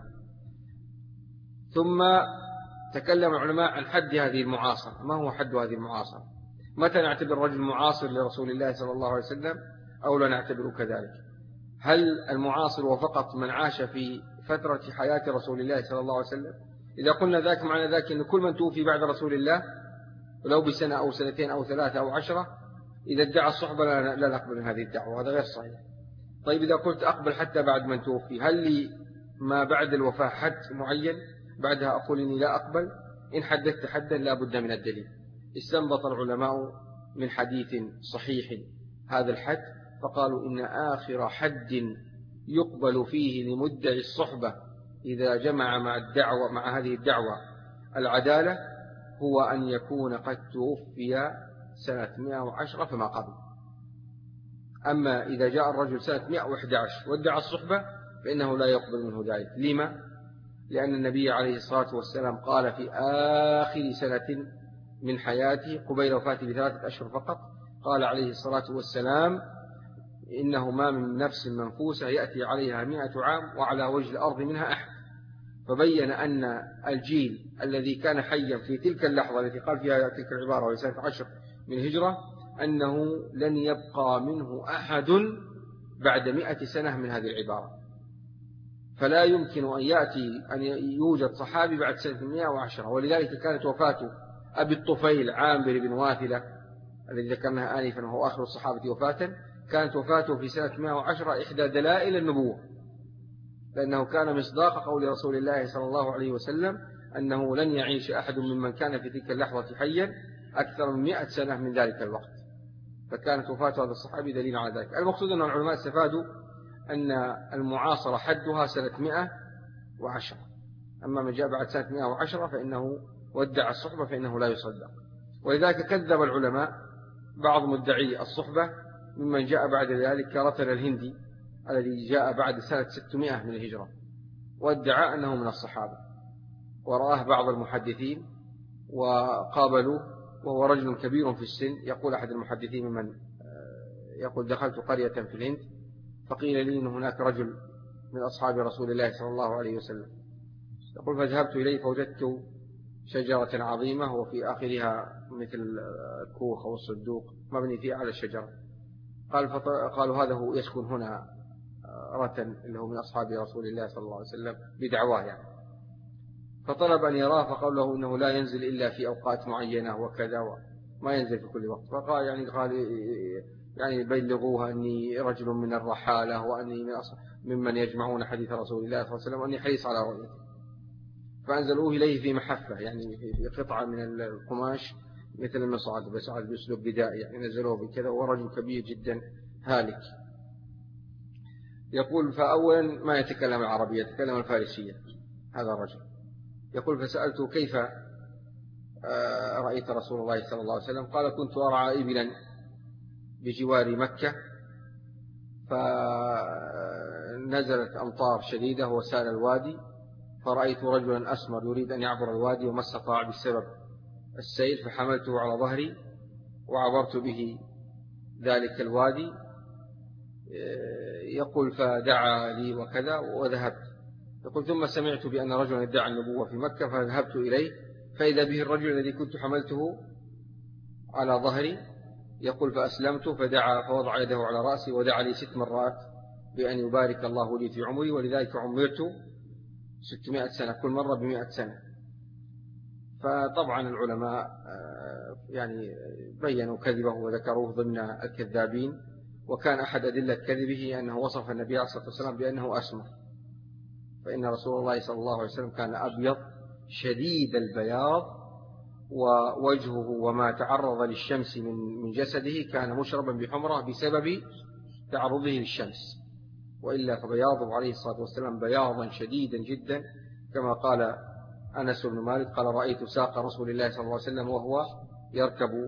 ثم تكلم العلماء عن حد هذه المعاصرة، ما هو حد هذه المعاصرة؟ متى نعتبر الرجل معاصر لرسول الله صلى الله عليه وسلم أو لا نعتبره كذلك؟ هل المعاصر هو فقط من عاش في فترة حياة رسول الله صلى الله عليه وسلم؟ إذا قلنا ذاك معنى ذاك أن كل من توفي بعد رسول الله ولو بسنة أو سنتين أو ثلاثة أو عشرة إذا ادعى الصحبة لا نقبل هذه الدعوة، هذا غير صحيح. طيب إذا قلت أقبل حتى بعد من توفي، هل لي ما بعد الوفاة حد معين بعدها أقول إني لا أقبل؟ إن حدثت حدا لا بد من الدليل. استنبط العلماء من حديث صحيح هذا الحد، فقالوا إن آخر حد يقبل فيه لمدعي الصحبة إذا جمع مع الدعوة مع هذه الدعوة العدالة هو أن يكون قد توفي سنة مئة وعشرة فما قبل. أما إذا جاء الرجل سنة مئة وأحد عشر وادعى الصحبة فإنه لا يقبل منه ذلك. لما؟ لأن النبي عليه الصلاة والسلام قال في آخر سنة من حياته قبيل وفاته بثلاثة أشهر فقط، قال عليه الصلاة والسلام إنه ما من نفس منفوسة يأتي عليها مئة عام وعلى وجه الأرض منها أحد. فبين أن الجيل الذي كان حيا في تلك اللحظة التي قال فيها تلك العبارة وهي سنة عشر من الهجرة أنه لن يبقى منه أحد بعد مئة سنة من هذه العبارة، فلا يمكن أن يأتي أن يوجد صحابي بعد سنة مئة وعشرة. ولذلك كانت وفاته أبي الطفيل عامر بن واثلة الذي ذكرناها آنفا وهو آخر الصحابة وفاة، كانت وفاته في سنة مئة وعشرة إحدى دلائل النبوة، لأنه كان مصداق قول رسول الله صلى الله عليه وسلم أنه لن يعيش أحد ممن كان في تلك اللحظة حيا أكثر من مئة سنة من ذلك الوقت، فكانت وفاة هذا الصحابي دليل على ذلك. المقصود أن العلماء استفادوا أن المعاصرة حدها سنة مئة وعشرة، أما من جاء بعد سنة مئة وعشرة فإنه ودع الصحبة فإنه لا يصدق. ولذلك كذب العلماء بعض مدعي الصحبة ممن جاء بعد ذلك كرتل الهندي الذي جاء بعد سنة ستمائة من الهجرة وادعى أنه من الصحابة، ورآه بعض المحدثين وقابلوا، وهو رجل كبير في السن. يقول أحد المحدثين ممن يقول دخلت قرية في الهند فقيل لي أن هناك رجل من أصحاب رسول الله صلى الله عليه وسلم، يقول فذهبت إليه فوجدت شجرة عظيمة وفي آخرها مثل الكوخ أو الصندوق مبني فيه على الشجرة. قال قالوا هذا هو يسكن هنا رتن اللي هو من أصحاب رسول الله صلى الله عليه وسلم بدعواه يعني. فطلب أن يراه فقال له إنه لا ينزل إلا في أوقات معينة وكذا وما ينزل في كل وقت. فقال يعني قال يعني بلغوها أني رجل من الرحالة وأني من ممن يجمعون حديث رسول الله صلى الله عليه وسلم وأني حريص على رؤيته. فأنزلوه إليه في محفة يعني في قطعة من القماش مثل المصعد بس عاد بأسلوب بدائي يعني نزلوه بكذا، ورجل كبير جدا هالك. يقول فأولا ما يتكلم العربية، يتكلم الفارسية هذا الرجل. يقول فسألته كيف رأيت رسول الله صلى الله عليه وسلم؟ قال كنت أرعى إبلا بجوار مكة فنزلت أمطار شديدة وسال الوادي فرأيت رجلا أسمر يريد أن يعبر الوادي وما استطاع بسبب السيل فحملته على ظهري وعبرت به ذلك الوادي يقول فدعا لي وكذا وذهبت. يقول ثم سمعت بأن رجلا ادعى النبوة في مكة فذهبت إليه فإذا به الرجل الذي كنت حملته على ظهري. يقول فأسلمت فدعا فوضع يده على رأسي ودعا لي ست مرات بأن يبارك الله لي في عمري، ولذلك عمرت ستمائة سنة، كل مرة بمائة سنة. فطبعا العلماء يعني بيّنوا كذبه وذكروه ضمن الكذابين. وكان أحد أدلة كذبه أنه وصف النبي عليه الصلاة والسلام بأنه أسمر، فإن رسول الله صلى الله عليه وسلم كان أبيض شديد البياض، ووجهه وما تعرض للشمس من جسده كان مشربا بحمرة بسبب تعرضه للشمس، وإلا فبياضه عليه الصلاة والسلام بياضا شديدا جدا، كما قال أنس بن مالك قال رأيت ساق رسول الله صلى الله عليه وسلم وهو يركب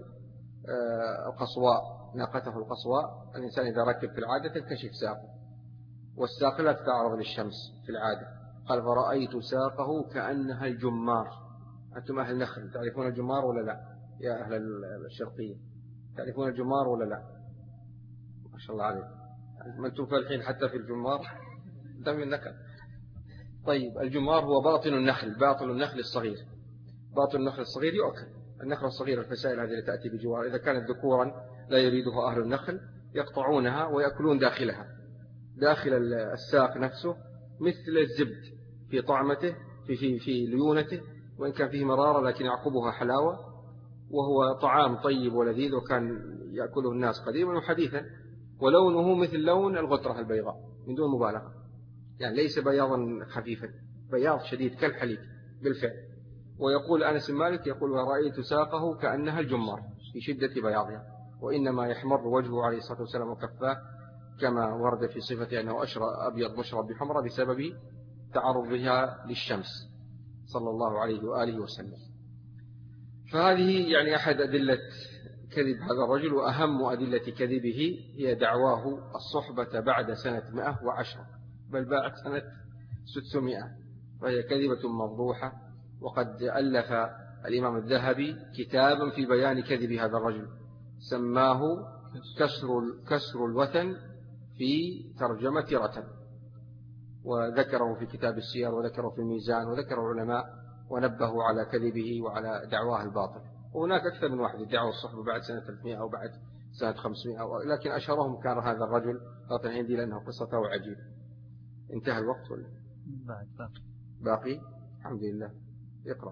القصواء، ناقته القصواء. الإنسان إذا ركب في العادة تنكشف ساقه، والساق لا تتعرض للشمس في العادة. قال فرأيت ساقه كأنها الجمار. أنتم أهل النخل تعرفون الجمار ولا لا يا أهل الشرقية؟ تعرفون الجمار ولا لا؟ ما شاء الله عليك، ما أنتم فالحين حتى في الجمار دم النكل. طيب الجمار هو باطن النخل، باطن النخل الصغير. باطن النخل الصغير يؤكل، النخل الصغير الفسائل هذه التي تأتي بجوار إذا كانت ذكورا لا يريدها أهل النخل يقطعونها ويأكلون داخلها، داخل الساق نفسه، مثل الزبد في طعمته في, في, في ليونته، وإن كان فيه مرارة لكن يعقبها حلاوة، وهو طعام طيب ولذيذ، وكان يأكله الناس قديما وحديثا. ولونه مثل لون الغترة البيضاء من دون مبالغة، يعني ليس بياضا خفيفا، بياض شديد كالحليب بالفعل. ويقول أنس بن مالك يقول ورأيت ساقه كأنها الجمار في شدة بياضها، وإنما يحمر وجهه عليه الصلاة والسلام وكفاه كما ورد في صفته أنه أبيض مشرب بحمرة بسبب تعرضها للشمس صلى الله عليه وآله وسلم. فهذه يعني أحد أدلة كذب هذا الرجل. وأهم أدلة كذبه هي دعواه الصحبة بعد سنة مئة وعشرة، بل بعد سنة ستمائة، وهي كذبة مفضوحة. وقد ألف الإمام الذهبي كتابا في بيان كذب هذا الرجل سماه كسر, كسر الوثن في ترجمة رتن، وذكره في كتاب السير وذكره في الميزان، وذكره العلماء ونبهوا على كذبه وعلى دعواه الباطل. وهناك أكثر من واحد يدعوا الصحبة بعد سنة ثلاثمائة أو بعد سنة خمسمائة، لكن أشهرهم كان هذا الرجل باطن عندي لأنه قصته عجيبة. انتهى الوقت ولا بعد باقي؟ باقي الحمد لله. اقرأ.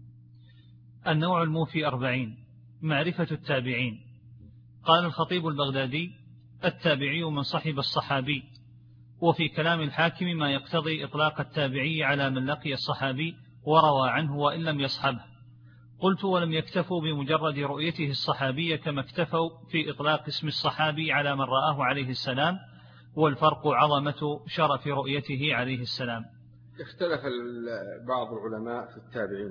النوع الموفي أربعين. معرفة التابعين. قال الخطيب البغدادي التابعي من صحب الصحابي، وفي كلام الحاكم ما يقتضي إطلاق التابعي على من لقي الصحابي وروى عنه وإن لم يصحبه. قلت ولم يكتفوا بمجرد رؤيته الصحابية كما اكتفوا في إطلاق اسم الصحابي على من رآه عليه السلام، والفرق عظمة شرف رؤيته عليه السلام. اختلف بعض العلماء في التابعين،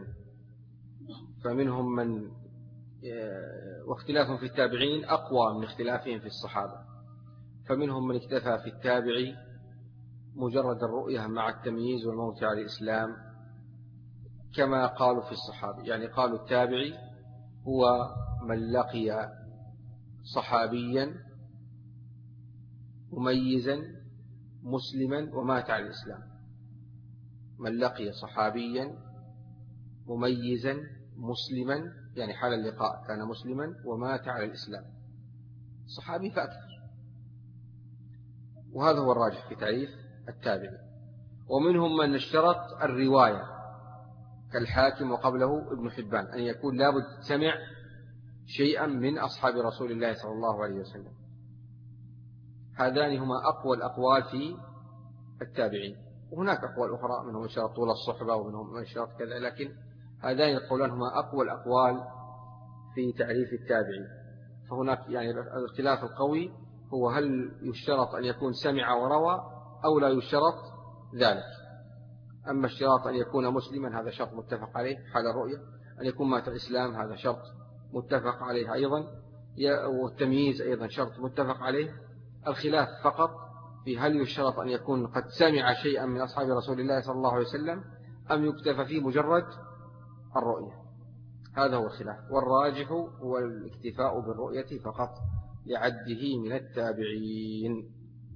فمنهم من واختلافهم في التابعين أقوى من اختلافهم في الصحابة، فمنهم من اكتفى في التابعي مجرد الرؤية مع التمييز والموت على الإسلام كما قالوا في الصحابة. يعني قالوا التابعي هو من لقي صحابيا مميزا مسلما ومات على الإسلام. من لقي صحابيا مميزا مسلما، يعني حال اللقاء كان مسلما ومات على الإسلام، صحابي فأكثر. وهذا هو الراجح في تعريف التابعي. ومنهم من اشترط الرواية كالحاكم وقبله ابن حبان، أن يكون لابد سمع شيئا من أصحاب رسول الله صلى الله عليه وسلم. هذان هما أقوى الأقوال في التابعين، وهناك أقوال أخرى منهم من اشترط طول الصحبة ومنهم من اشترط كذا، لكن هذان القولان هما أقوى الأقوال في تعريف التابعين. فهناك يعني الاختلاف القوي هو هل يشترط أن يكون سمع وروى أو لا يشترط ذلك. أما اشتراط أن يكون مسلما هذا شرط متفق عليه حال الرؤية، أن يكون مات الإسلام هذا شرط متفق عليه أيضا، والتمييز أيضا شرط متفق عليه. الخلاف فقط في هل يشترط أن يكون قد سمع شيئا من أصحاب رسول الله صلى الله عليه وسلم أم يكتفى فيه مجرد الرؤية. هذا هو الخلاف، والراجح هو الاكتفاء بالرؤية فقط لعده من التابعين.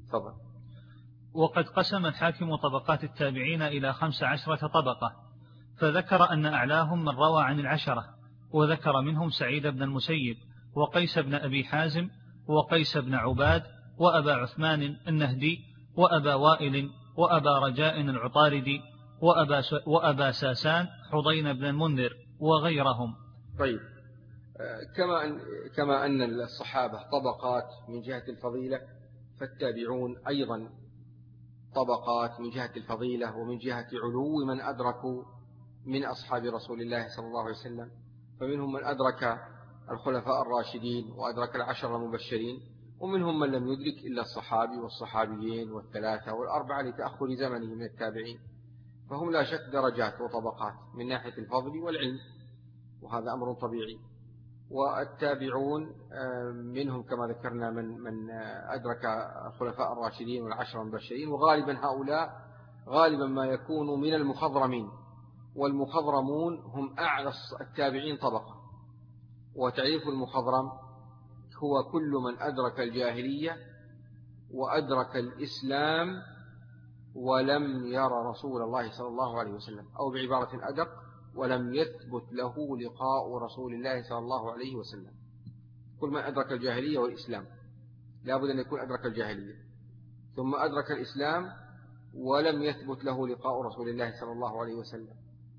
تفضل. وقد قسم الحاكم طبقات التابعين إلى خمس عشرة طبقة، فذكر أن أعلاهم من روى عن العشرة، وذكر منهم سعيد بن المسيب وقيس بن أبي حازم وقيس بن عباد وأبا عثمان النهدي وأبا وائل وأبا رجاء العطاردي وأبا, وأبا ساسان حضين بن المنذر وغيرهم. طيب، كما أن, كما أن الصحابة طبقات من جهة الفضيلة، فالتابعون أيضا طبقات من جهة الفضيلة ومن جهة علو من أدركوا من أصحاب رسول الله صلى الله عليه وسلم. فمنهم من أدرك الخلفاء الراشدين وأدرك العشر المبشرين، ومنهم من لم يدرك إلا الصحابي والصحابيين والثلاثة والأربعة لتأخر زمنه من التابعين. فهم لا شك درجات وطبقات من ناحية الفضل والعلم، وهذا أمر طبيعي. والتابعون منهم كما ذكرنا من من أدرك الخلفاء الراشدين والعشر المبشرين، وغالبا هؤلاء غالبا ما يكونوا من المخضرمين، والمخضرمون هم أعلى التابعين طبقة. وتعريف المخضرم هو كل من أدرك الجاهلية وأدرك الإسلام ولم يرى رسول الله صلى الله عليه وسلم، أو بعبارة أدق ولم يثبت له لقاء رسول الله صلى الله عليه وسلم. كل من أدرك الجاهلية والإسلام، لا بد أن يكون أدرك الجاهلية ثم أدرك الإسلام ولم يثبت له لقاء رسول الله صلى الله عليه وسلم.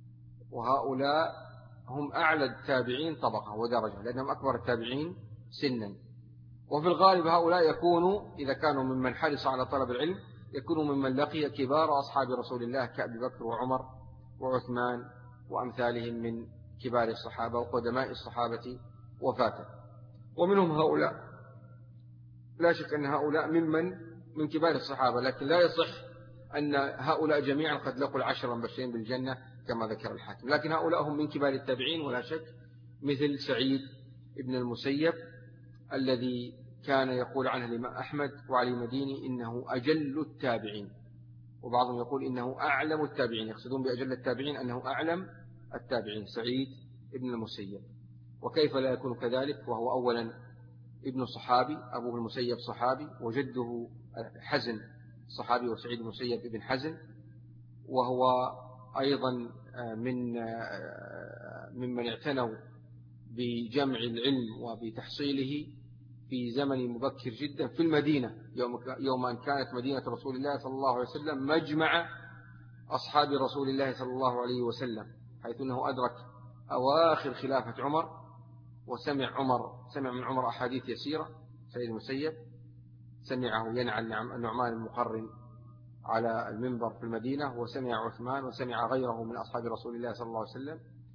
وهؤلاء هم أعلى التابعين طبقة ودرجة، لأنهم أكبر التابعين سنا. وفي الغالب هؤلاء يكونوا إذا كانوا ممن حرص على طلب العلم يكونوا ممن لقي كبار أصحاب رسول الله كأبي بكر وعمر وعثمان وأمثالهم من كبار الصحابة وقدماء الصحابة وفاته. ومنهم هؤلاء لا شك أن هؤلاء ممن من كبار الصحابة، لكن لا يصح أن هؤلاء جميعا قد لقوا العشر المبشرين بالجنة كما ذكر الحاكم، لكن هؤلاء هم من كبار التابعين ولا شك، مثل سعيد ابن المسيب الذي كان يقول عنه الإمام أحمد وعلي مديني إنه أجل التابعين، وبعضهم يقول إنه أعلم التابعين، يقصدون بأجل التابعين أنه أعلم التابعين سعيد ابن المسيب. وكيف لا يكون كذلك وهو أولا ابن صحابي، أبوه المسيب صحابي، وجده حزن صحابي، وسعيد المسيب ابن حزن، وهو أيضا من ممن اعتنوا بجمع العلم وبتحصيله في زمن مبكر جدا في المدينة، يوم أن كانت مدينة رسول الله صلى الله عليه وسلم مجمع أصحاب رسول الله صلى الله عليه وسلم، حيث أنه أدرك أواخر خلافة عمر، وسمع عمر سمع من عمر أحاديث يسيرة. سيد المسيب سمعه ينعى النعمان المقرن على المنبر في المدينة، وسمع عثمان، وسمع غيره من أصحاب رسول الله صلى الله عليه وسلم،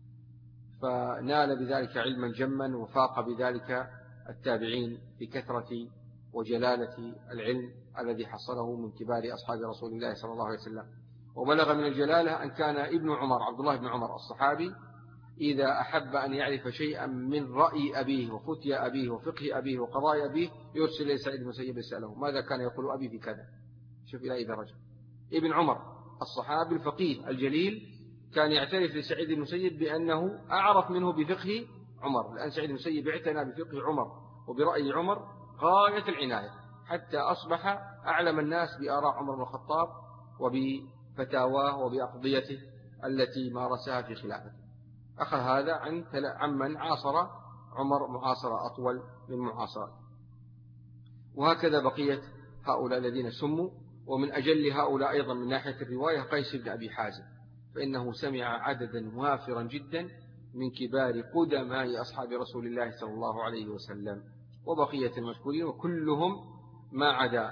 فنال بذلك علما جما، وفاق بذلك التابعين بكثرة وجلالة العلم الذي حصله من كبار أصحاب رسول الله صلى الله عليه وسلم. وبلغ من الجلالة أن كان ابن عمر عبد الله بن عمر الصحابي إذا أحب أن يعرف شيئا من رأي أبيه وفتي أبيه وفقه أبيه وقضايا أبيه يرسل إلى سعيد المسيب يسأله ماذا كان يقول أبي في كذا. شوف إلى أي درجة. ابن عمر الصحابي الفقيه الجليل كان يعترف لسعيد المسيب بأنه أعرف منه بفقه عمر، لأن سعيد المسيب اعتنى بفقه عمر وبرأي عمر غاية العناية، حتى أصبح أعلم الناس بآراء عمر بن الخطاب وبفتاواه وبأقضيته التي مارسها في خلافته. أخذ هذا عن عمن عاصر عمر معاصرة أطول من معاصرة. وهكذا بقية هؤلاء الذين سموا. ومن أجل هؤلاء أيضا من ناحية الرواية قيس بن أبي حازم، فإنه سمع عددا وافرا جدا من كبار قدماء أصحاب رسول الله صلى الله عليه وسلم. وبقية المذكورين وكلهم ما عدا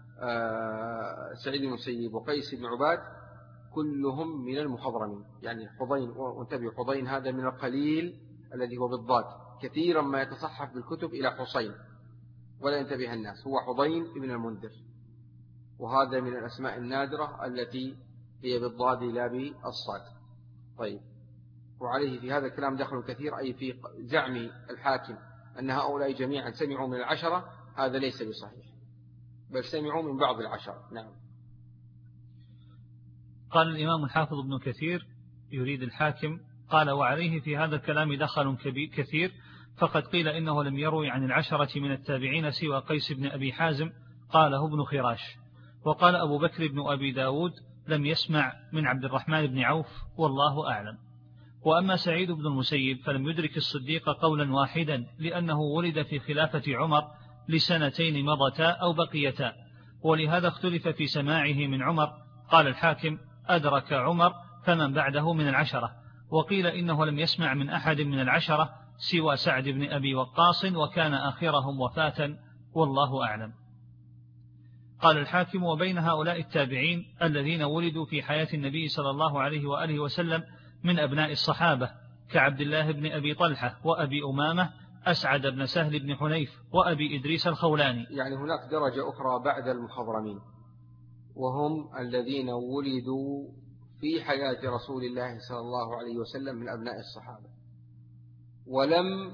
سعيد المسيب وقيس بن عباد كلهم من المخضرمين. يعني حضين، وانتبهوا حضين هذا من القليل الذي هو بالضاد، كثيرا ما يتصحف بالكتب إلى حسين ولا ينتبه الناس، هو حضين ابن المنذر، وهذا من الأسماء النادرة التي هي بالضاد لا بالصاد. طيب، وعليه في هذا الكلام دخل كثير، أي في زعم الحاكم أن هؤلاء جميعا سمعوا من العشرة، هذا ليس بصحيح، بل سمعوا من بعض العشرة. نعم. قال الإمام الحافظ ابن كثير يريد الحاكم، قال وعليه في هذا الكلام دخل كثير، فقد قيل إنه لم يروي عن العشرة من التابعين سوى قيس بن أبي حازم قاله ابن خراش. وقال أبو بكر بن أبي داود لم يسمع من عبد الرحمن بن عوف والله أعلم. وأما سعيد بن المسيب فلم يدرك الصديق قولا واحدا لأنه ولد في خلافة عمر لسنتين مضتا أو بقيتا، ولهذا اختلف في سماعه من عمر. قال الحاكم أدرك عمر فمن بعده من العشرة، وقيل إنه لم يسمع من أحد من العشرة سوى سعد بن أبي وقاص وكان آخرهم وفاة والله أعلم. قال الحاكم وبين هؤلاء التابعين الذين ولدوا في حياة النبي صلى الله عليه وآله وسلم من أبناء الصحابة كعبد الله بن أبي طلحة وأبي أمامة أسعد بن سهل بن حنيف وأبي إدريس الخولاني. يعني هناك درجة أخرى بعد المخضرمين، وهم الذين ولدوا في حياة رسول الله صلى الله عليه وسلم من أبناء الصحابة ولم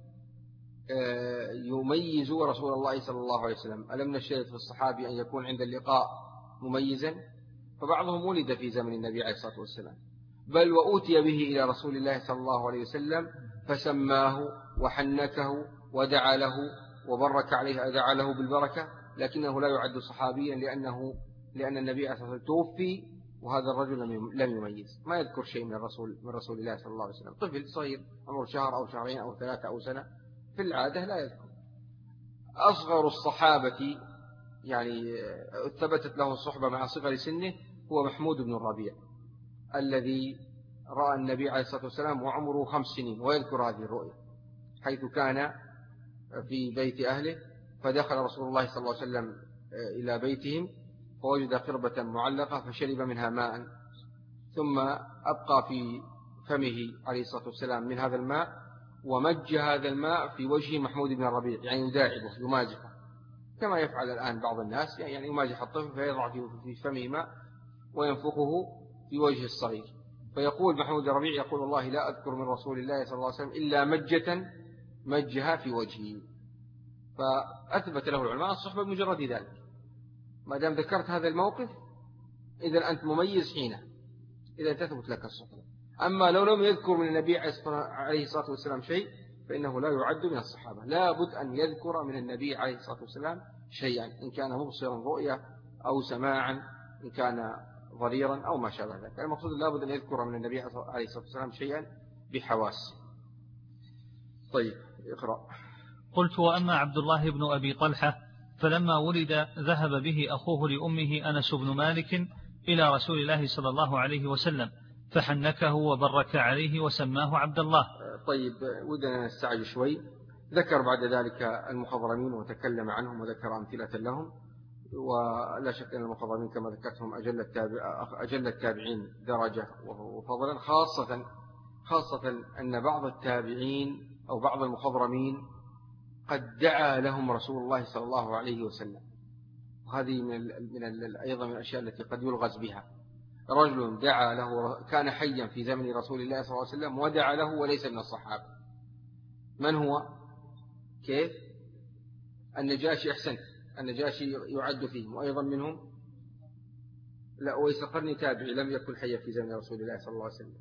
يميزوا رسول الله صلى الله عليه وسلم. ألم نشترط في الصحابي أن يكون عند اللقاء مميزا؟ فبعضهم ولد في زمن النبي عليه الصلاة والسلام، بل وأوتي به إلى رسول الله صلى الله عليه وسلم فسماه وحنكه ودعا له وبرك عليه، دعا له بالبركة، لكنه لا يعد صحابيا لأنه لأن النبي عليه الصلاة والسلام توفي وهذا الرجل لم يميز، ما يذكر شيء من الرسول من رسول الله صلى الله عليه وسلم. طفل صغير عمره شهر أو شهرين أو ثلاثة أو سنة في العادة لا يذكر. أصغر الصحابة يعني ثبتت له الصحبة مع صغر سنه هو محمود بن الربيع الذي رأى النبي عليه الصلاة والسلام وعمره خمس سنين ويذكر هذه الرؤيا، حيث كان في بيت أهله فدخل رسول الله صلى الله عليه وسلم إلى بيتهم فوجد قربة معلقة فشرب منها ماء، ثم أبقى في فمه عليه الصلاة والسلام من هذا الماء ومج هذا الماء في وجه محمود بن الربيع، يعني يداعبه يماجحه كما يفعل الآن بعض الناس، يعني يماجح الطفل فيضع في فمه ماء وينفخه في وجه الصغير. فيقول محمود بن الربيع يقول والله لا أذكر من رسول الله صلى الله عليه وسلم إلا مجة مجها في وجهه. فأثبت له العلماء الصحبة بمجرد ذلك، ما دام ذكرت هذا الموقف إذا أنت مميز حينه، إذا تثبت لك الصحبة. أما لو لم يذكر من النبي عليه الصلاة والسلام شيء فإنه لا يعد من الصحابة، لا بد أن يذكر من النبي عليه الصلاة والسلام شيئا، إن كان مبصرا رؤيا أو سماعا، إن كان ضريرا أو ما شابه ذلك. المقصود لا بد أن يذكر من النبي عليه الصلاة والسلام شيئا بحواسه. طيب اقرأ. قلت وأما عبد الله بن أبي طلحة فلما ولد ذهب به أخوه لأمه أنس بن مالك إلى رسول الله صلى الله عليه وسلم فحنكه وبرك عليه وسماه عبد الله. طيب ودنا نستعجل شوي. ذكر بعد ذلك المخضرمين وتكلم عنهم وذكر أمثلة لهم، ولا شك أن المخضرمين كما ذكرتهم أجل, التابع أجل التابعين درجة وفضلا، خاصة خاصة أن بعض التابعين أو بعض المخضرمين قد دعا لهم رسول الله صلى الله عليه وسلم، وهذه من من أيضا من الأشياء التي قد يلغز بها. رجل دعا له كان حيا في زمن رسول الله صلى الله عليه وسلم ودعا له وليس من الصحابة. من هو؟ كيف؟ النجاشي. أحسنت، النجاشي يعد فيهم، وأيضا منهم لا ويس قرني تابعي لم يكن حيا في زمن رسول الله صلى الله عليه وسلم،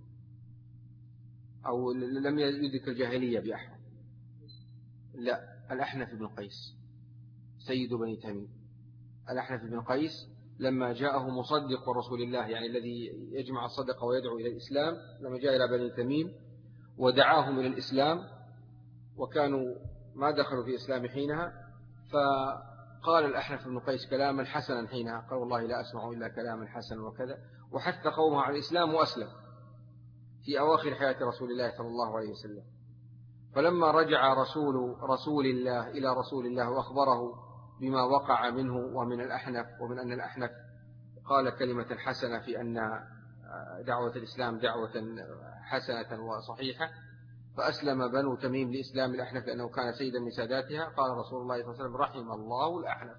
أو لم يدرك الجاهلية بأحد. لا، الأحنف بن قيس سيد بني تميم. الأحنف بن قيس لما جاءه مصدق رسول الله، يعني الذي يجمع الصدقة ويدعو إلى الإسلام، لما جاء إلى بني تميم ودعاهم إلى الإسلام وكانوا ما دخلوا في الإسلام حينها، فقال الأحنف بن قيس كلاما حسنا حينها، قال والله لا أسمع إلا كلاما حسنا وكذا، وحث قومه على الإسلام وأسلم في أواخر حياة رسول الله صلى الله عليه وسلم. فلما رجع رسول رسول الله إلى رسول الله وأخبره بما وقع منه ومن الأحنف، ومن أن الأحنف قال كلمة حسنة في أن دعوة الإسلام دعوة حسنة وصحيحة، فأسلم بنو تميم لإسلام الأحنف لأنه كان سيدا من ساداتها. قال رسول الله صلى الله عليه وسلم رحم الله الأحنف.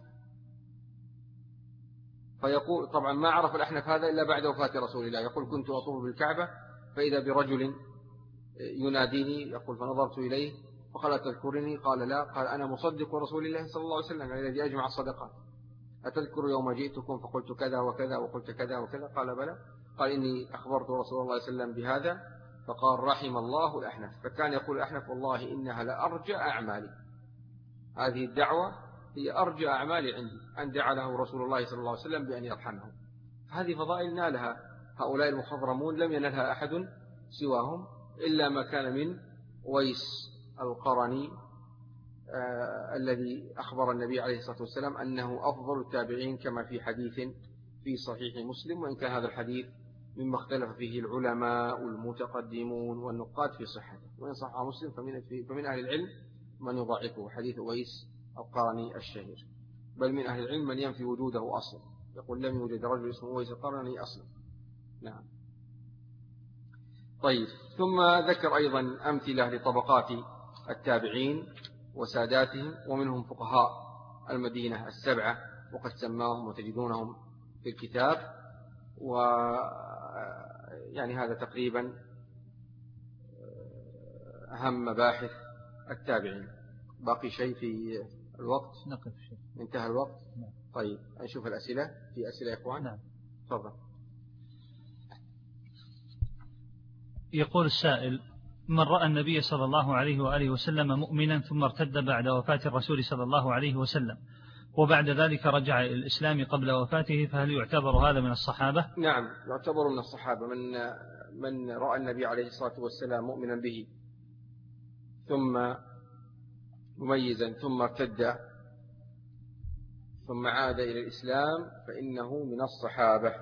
فيقول طبعا ما عرف الأحنف هذا إلا بعد وفاة رسول الله، يقول كنت أطوف بالكعبة فإذا برجل يناديني، يقول فنظرت إليه فقال تذكرني؟ قال لا. قال أنا مصدق رسول الله صلى الله عليه وسلم الذي أجمع الصدقات، أتذكر يوم جئتكم فقلت كذا وكذا وقلت كذا وكذا؟ قال بلى. قال إني أخبرت رسول الله صلى الله عليه وسلم بهذا، فقال رحم الله الأحنف. فكان يقول الأحنف والله إنها لأرجى أعمالي، هذه الدعوة هي أرجى أعمالي عندي أن جعله رسول الله صلى الله عليه وسلم بأن يرحمه. هذه فضائل نالها هؤلاء المخضرمون لم ينلها أحد سواهم إلا ما كان من ويس القرني آه الذي أخبر النبي عليه الصلاة والسلام أنه أفضل التابعين كما في حديث في صحيح مسلم، وإن كان هذا الحديث مما اختلف فيه العلماء والمتقدمون والنقاد في صحته، وإن صح مسلم فمن, فمن أهل العلم من يضعفه حديث ويس القرني الشهير، بل من أهل العلم من ينفي وجوده أصلا، يقول لم يوجد رجل اسمه ويس القرني أصلا. نعم. طيب، ثم ذكر أيضا أمثلة لطبقات التابعين وساداتهم، ومنهم فقهاء المدينة السبعة وقد سماهم وتجدونهم في الكتاب، و يعني هذا تقريبا أهم مباحث التابعين. باقي شيء في الوقت؟ نقف شيء. انتهى الوقت؟ نعم. طيب نشوف الأسئلة. في أسئلة يا إخوان؟ نعم. تفضل. يقول السائل: من رأى النبي صلى الله عليه وآله وسلم مؤمنا ثم ارتد بعد وفاة الرسول صلى الله عليه وسلم وبعد ذلك رجع إلى الإسلام قبل وفاته، فهل يعتبر هذا من الصحابة؟ نعم، يعتبر من الصحابة. من من رأى النبي عليه الصلاة والسلام مؤمنا به ثم مميزا ثم ارتد ثم عاد إلى الإسلام فإنه من الصحابة.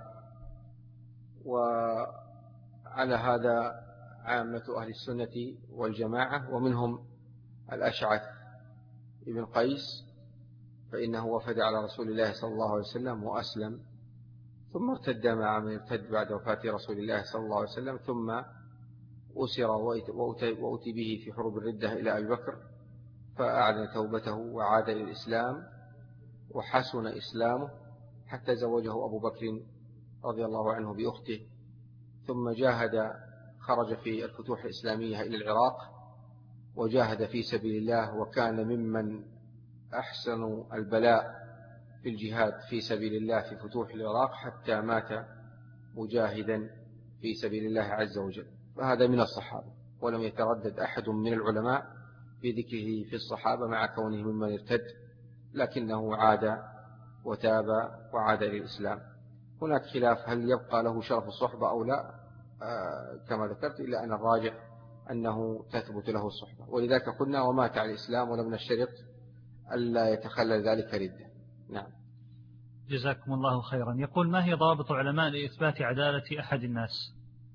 وعلى هذا عامة أهل السنة والجماعة، ومنهم الأشعث ابن قيس فإنه وفد على رسول الله صلى الله عليه وسلم وأسلم، ثم ارتد مع من ارتد بعد وفاة رسول الله صلى الله عليه وسلم، ثم أسر وأتي به في حروب الردة إلى أبي بكر فأعلن توبته وعاد إلى الإسلام وحسن إسلامه حتى زوجه أبو بكر رضي الله عنه بأخته، ثم جاهد، خرج في الفتوح الإسلامية إلى العراق وجاهد في سبيل الله، وكان ممن أحسنوا البلاء في الجهاد في سبيل الله في فتوح العراق حتى مات مجاهدا في سبيل الله عز وجل. فهذا من الصحابة، ولم يتردد أحد من العلماء في ذكره في الصحابة مع كونه ممن ارتد، لكنه عاد وتاب وعاد إلى الإسلام. هناك خلاف هل يبقى له شرف الصحبة أو لا، آه كما ذكرت، إلا أن الراجح أنه تثبت له الصحبة، ولذلك قلنا ومات على الإسلام ولم نشترط ألا يتخلل ذلك ردة. نعم. جزاكم الله خيرا. يقول: ما هي ضوابط علماء لإثبات عدالة أحد الناس؟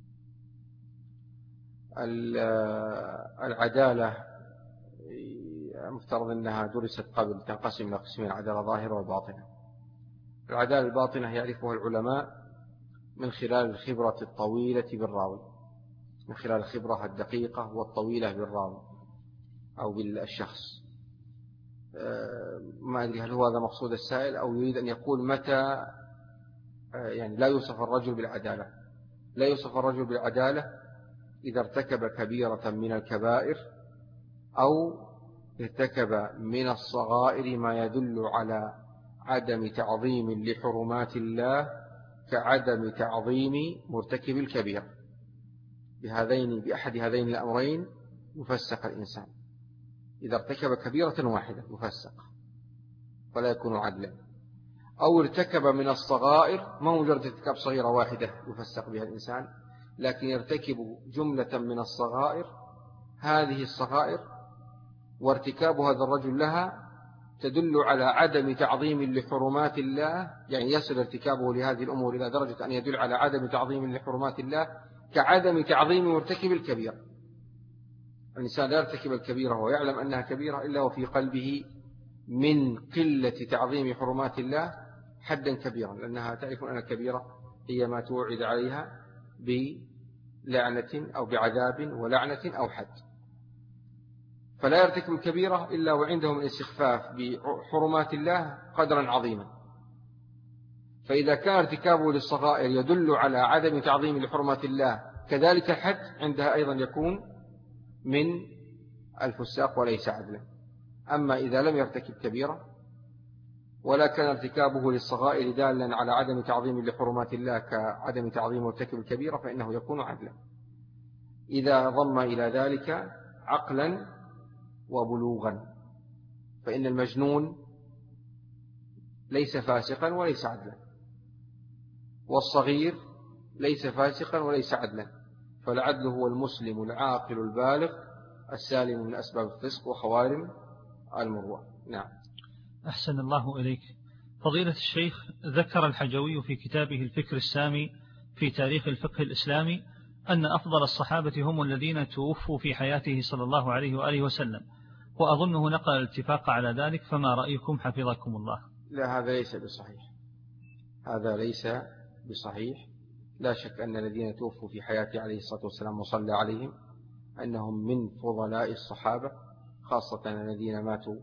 العدالة مفترض أنها درست قبل، تنقسم إلى قسمين: عدالة ظاهرة وباطنة. العدالة الباطنة يعرفها العلماء من خلال الخبرة الطويلة بالراوي، من خلال الخبرة الدقيقة والطويلة بالراوي أو بالشخص. ما أدري هل هو هذا مقصود السائل أو يريد أن يقول متى يعني لا يوصف الرجل بالعدالة. لا يوصف الرجل بالعدالة إذا ارتكب كبيرة من الكبائر أو ارتكب من الصغائر ما يدل على عدم تعظيم لحرمات الله كعدم تعظيم مرتكب الكبيرة. بهذين بأحد هذين الأمرين يفسق الإنسان. إذا ارتكب كبيرة واحدة يفسق فلا يكون عدلا، أو ارتكب من الصغائر، ما مجرد ارتكاب صغيرة واحدة يفسق بها الإنسان، لكن يرتكب جملة من الصغائر. هذه الصغائر وارتكاب هذا الرجل لها تدل على عدم تعظيم لحرمات الله، يعني يصل ارتكابه لهذه الأمور إلى درجة أن يدل على عدم تعظيم لحرمات الله كعدم تعظيم مرتكب الكبيرة. الإنسان لا يرتكب الكبيرة ويعلم أنها كبيرة إلا وفي قلبه من قلة تعظيم حرمات الله حدا كبيرا، لأنها تعرف أن الكبيرة هي ما توعد عليها بلعنة أو بعذاب ولعنة أو حد. فلا يرتكب الكبيرة إلا وعنده من استخفاف بحرمات الله قدرا عظيما. فإذا كان ارتكابه للصغائر يدل على عدم تعظيم لحرمات الله كذلك الحد، عندها أيضا يكون من الفساق وليس عدلا. أما إذا لم يرتكب كبيرة ولا كان ارتكابه للصغائر دالا على عدم تعظيم لحرمات الله كعدم تعظيم مرتكب الكبيرة فإنه يكون عدلا. إذا ضم إلى ذلك عقلا وبلوغا، فإن المجنون ليس فاسقا وليس عدلا، والصغير ليس فاسقا وليس عدلا، فالعدل هو المسلم العاقل البالغ السالم من أسباب الفسق وخوارم المروءة. نعم. أحسن الله إليك. فضيلة الشيخ، ذكر الحجوي في كتابه الفكر السامي في تاريخ الفقه الإسلامي أن أفضل الصحابة هم الذين توفوا في حياته صلى الله عليه وآله وسلم، وأظنه نقل الاتفاق على ذلك، فما رأيكم حفظكم الله؟ لا، هذا ليس بصحيح، هذا ليس بصحيح. لا شك أن الذين توفوا في حياته عليه الصلاة والسلام وصلى عليهم أنهم من فضلاء الصحابة، خاصة الذين ماتوا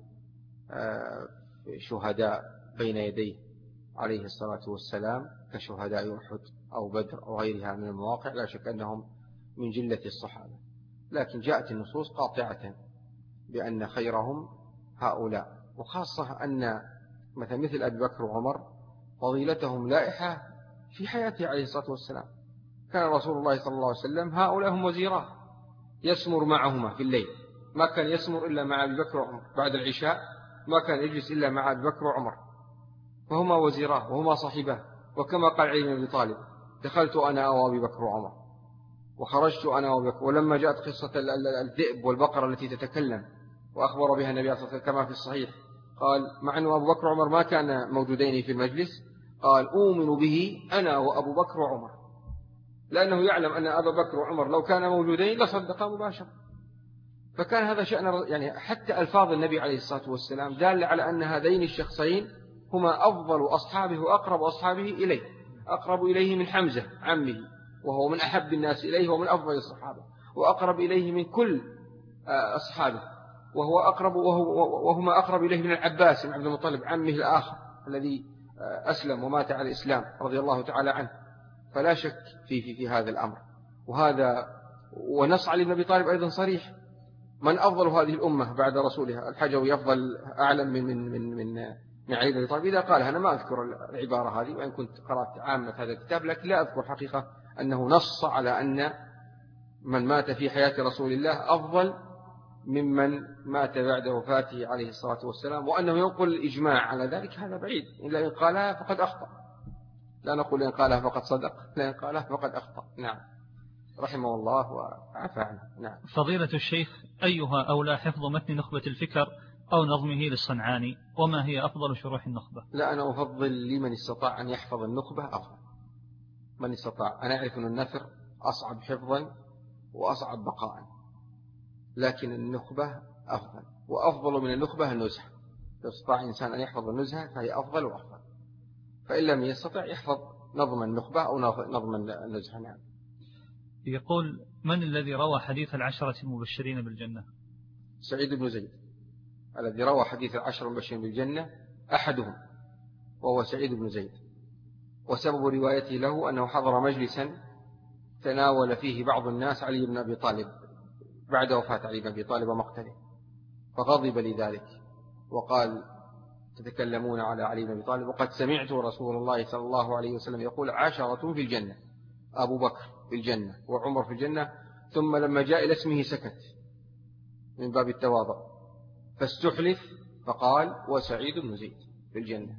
شهداء بين يديه عليه الصلاة والسلام كشهداء أحد أو بدر أو غيرها من المواقع، لا شك أنهم من جلة الصحابة. لكن جاءت النصوص قاطعة بأن خيرهم هؤلاء، وخاصة أن مثل مثل أبي بكر وعمر فضيلتهم لائحة في حياته عليه الصلاة والسلام. كان رسول الله صلى الله عليه وسلم هؤلاء هم وزيراه، يسمر معهما في الليل، ما كان يسمر إلا مع أبي بكر وعمر، بعد العشاء ما كان يجلس إلا مع أبي بكر وعمر، فهما وزيراه وهما صاحباه. وكما قال علي بن أبي طالب: دخلت أنا وأبي بكر وعمر وخرجت أنا وأبي بكر. ولما جاءت قصة الذئب والبقرة التي تتكلم وأخبر بها النبي صلى الله عليه وسلم كما في الصحيح، قال مع أن أبو بكر وعمر ما كان موجودين في المجلس، قال أؤمن به أنا وأبو بكر وعمر، لأنه يعلم أن أبا بكر وعمر لو كان موجودين لصدقا مباشرة. فكان هذا شأن، يعني حتى ألفاظ النبي عليه الصلاة والسلام دال على أن هذين الشخصين هما أفضل أصحابه وأقرب أصحابه إليه، أقرب إليه من حمزة عمه، وهو من أحب الناس إليه ومن أفضل الصحابة، وأقرب إليه من كل أصحابه، وهو أقرب وهو وهما أقرب إليه من العباس بن عبد المطلب عمه الآخر الذي أسلم ومات على الإسلام رضي الله تعالى عنه. فلا شك في في, في هذا الأمر. وهذا ونص علي بن أبي طالب أيضا صريح: من أفضل هذه الأمة بعد رسولها؟ الحجوي أفضل أعلم من من من من, من علي بن أبي طالب. إذا قال أنا ما أذكر العبارة هذه، وإن كنت قرأت عامة هذا الكتاب، لكن لا أذكر حقيقة أنه نص على أن من مات في حياة رسول الله أفضل ممن مات بعد وفاته عليه الصلاة والسلام، وأنه ينقل الإجماع على ذلك هذا بعيد. إلا إن قالها فقد أخطأ. لا نقول إن قالها فقد صدق، لا إن قالها فقد أخطأ. نعم، رحمه الله وعفى عنه. نعم. فضيلة الشيخ، أيها أولى حفظ متن نخبة الفكر أو نظمه للصنعاني؟ وما هي أفضل شروح النخبة؟ لا، أنا أفضل لمن استطاع أن يحفظ النخبة أفضل. من استطاع. أنا أعرف أن النثر أصعب حفظا وأصعب بقاء، لكن النخبة أفضل، وأفضل من النخبة النزهة. لو استطاع إنسان أن يحفظ النزهة فهي أفضل وأفضل، فإن لم يستطع يحفظ نظم النخبة أو نظم النزهة. نعم. يقول: من الذي روى حديث العشرة المبشرين بالجنة؟ سعيد بن زيد الذي روى حديث العشرة المبشرين بالجنة أحدهم، وهو سعيد بن زيد. وسبب روايته له أنه حضر مجلسا تناول فيه بعض الناس علي بن أبي طالب بعد وفاة علي بن أبي طالب ومقتله، فغضب لذلك وقال: تتكلمون على علي بن أبي طالب وقد سمعت رسول الله صلى الله عليه وسلم يقول عشرة في الجنة، أبو بكر في الجنة وعمر في الجنة. ثم لما جاء إلى اسمه سكت من باب التواضع، فاستحلف فقال: وسعيد بن زيد في الجنة.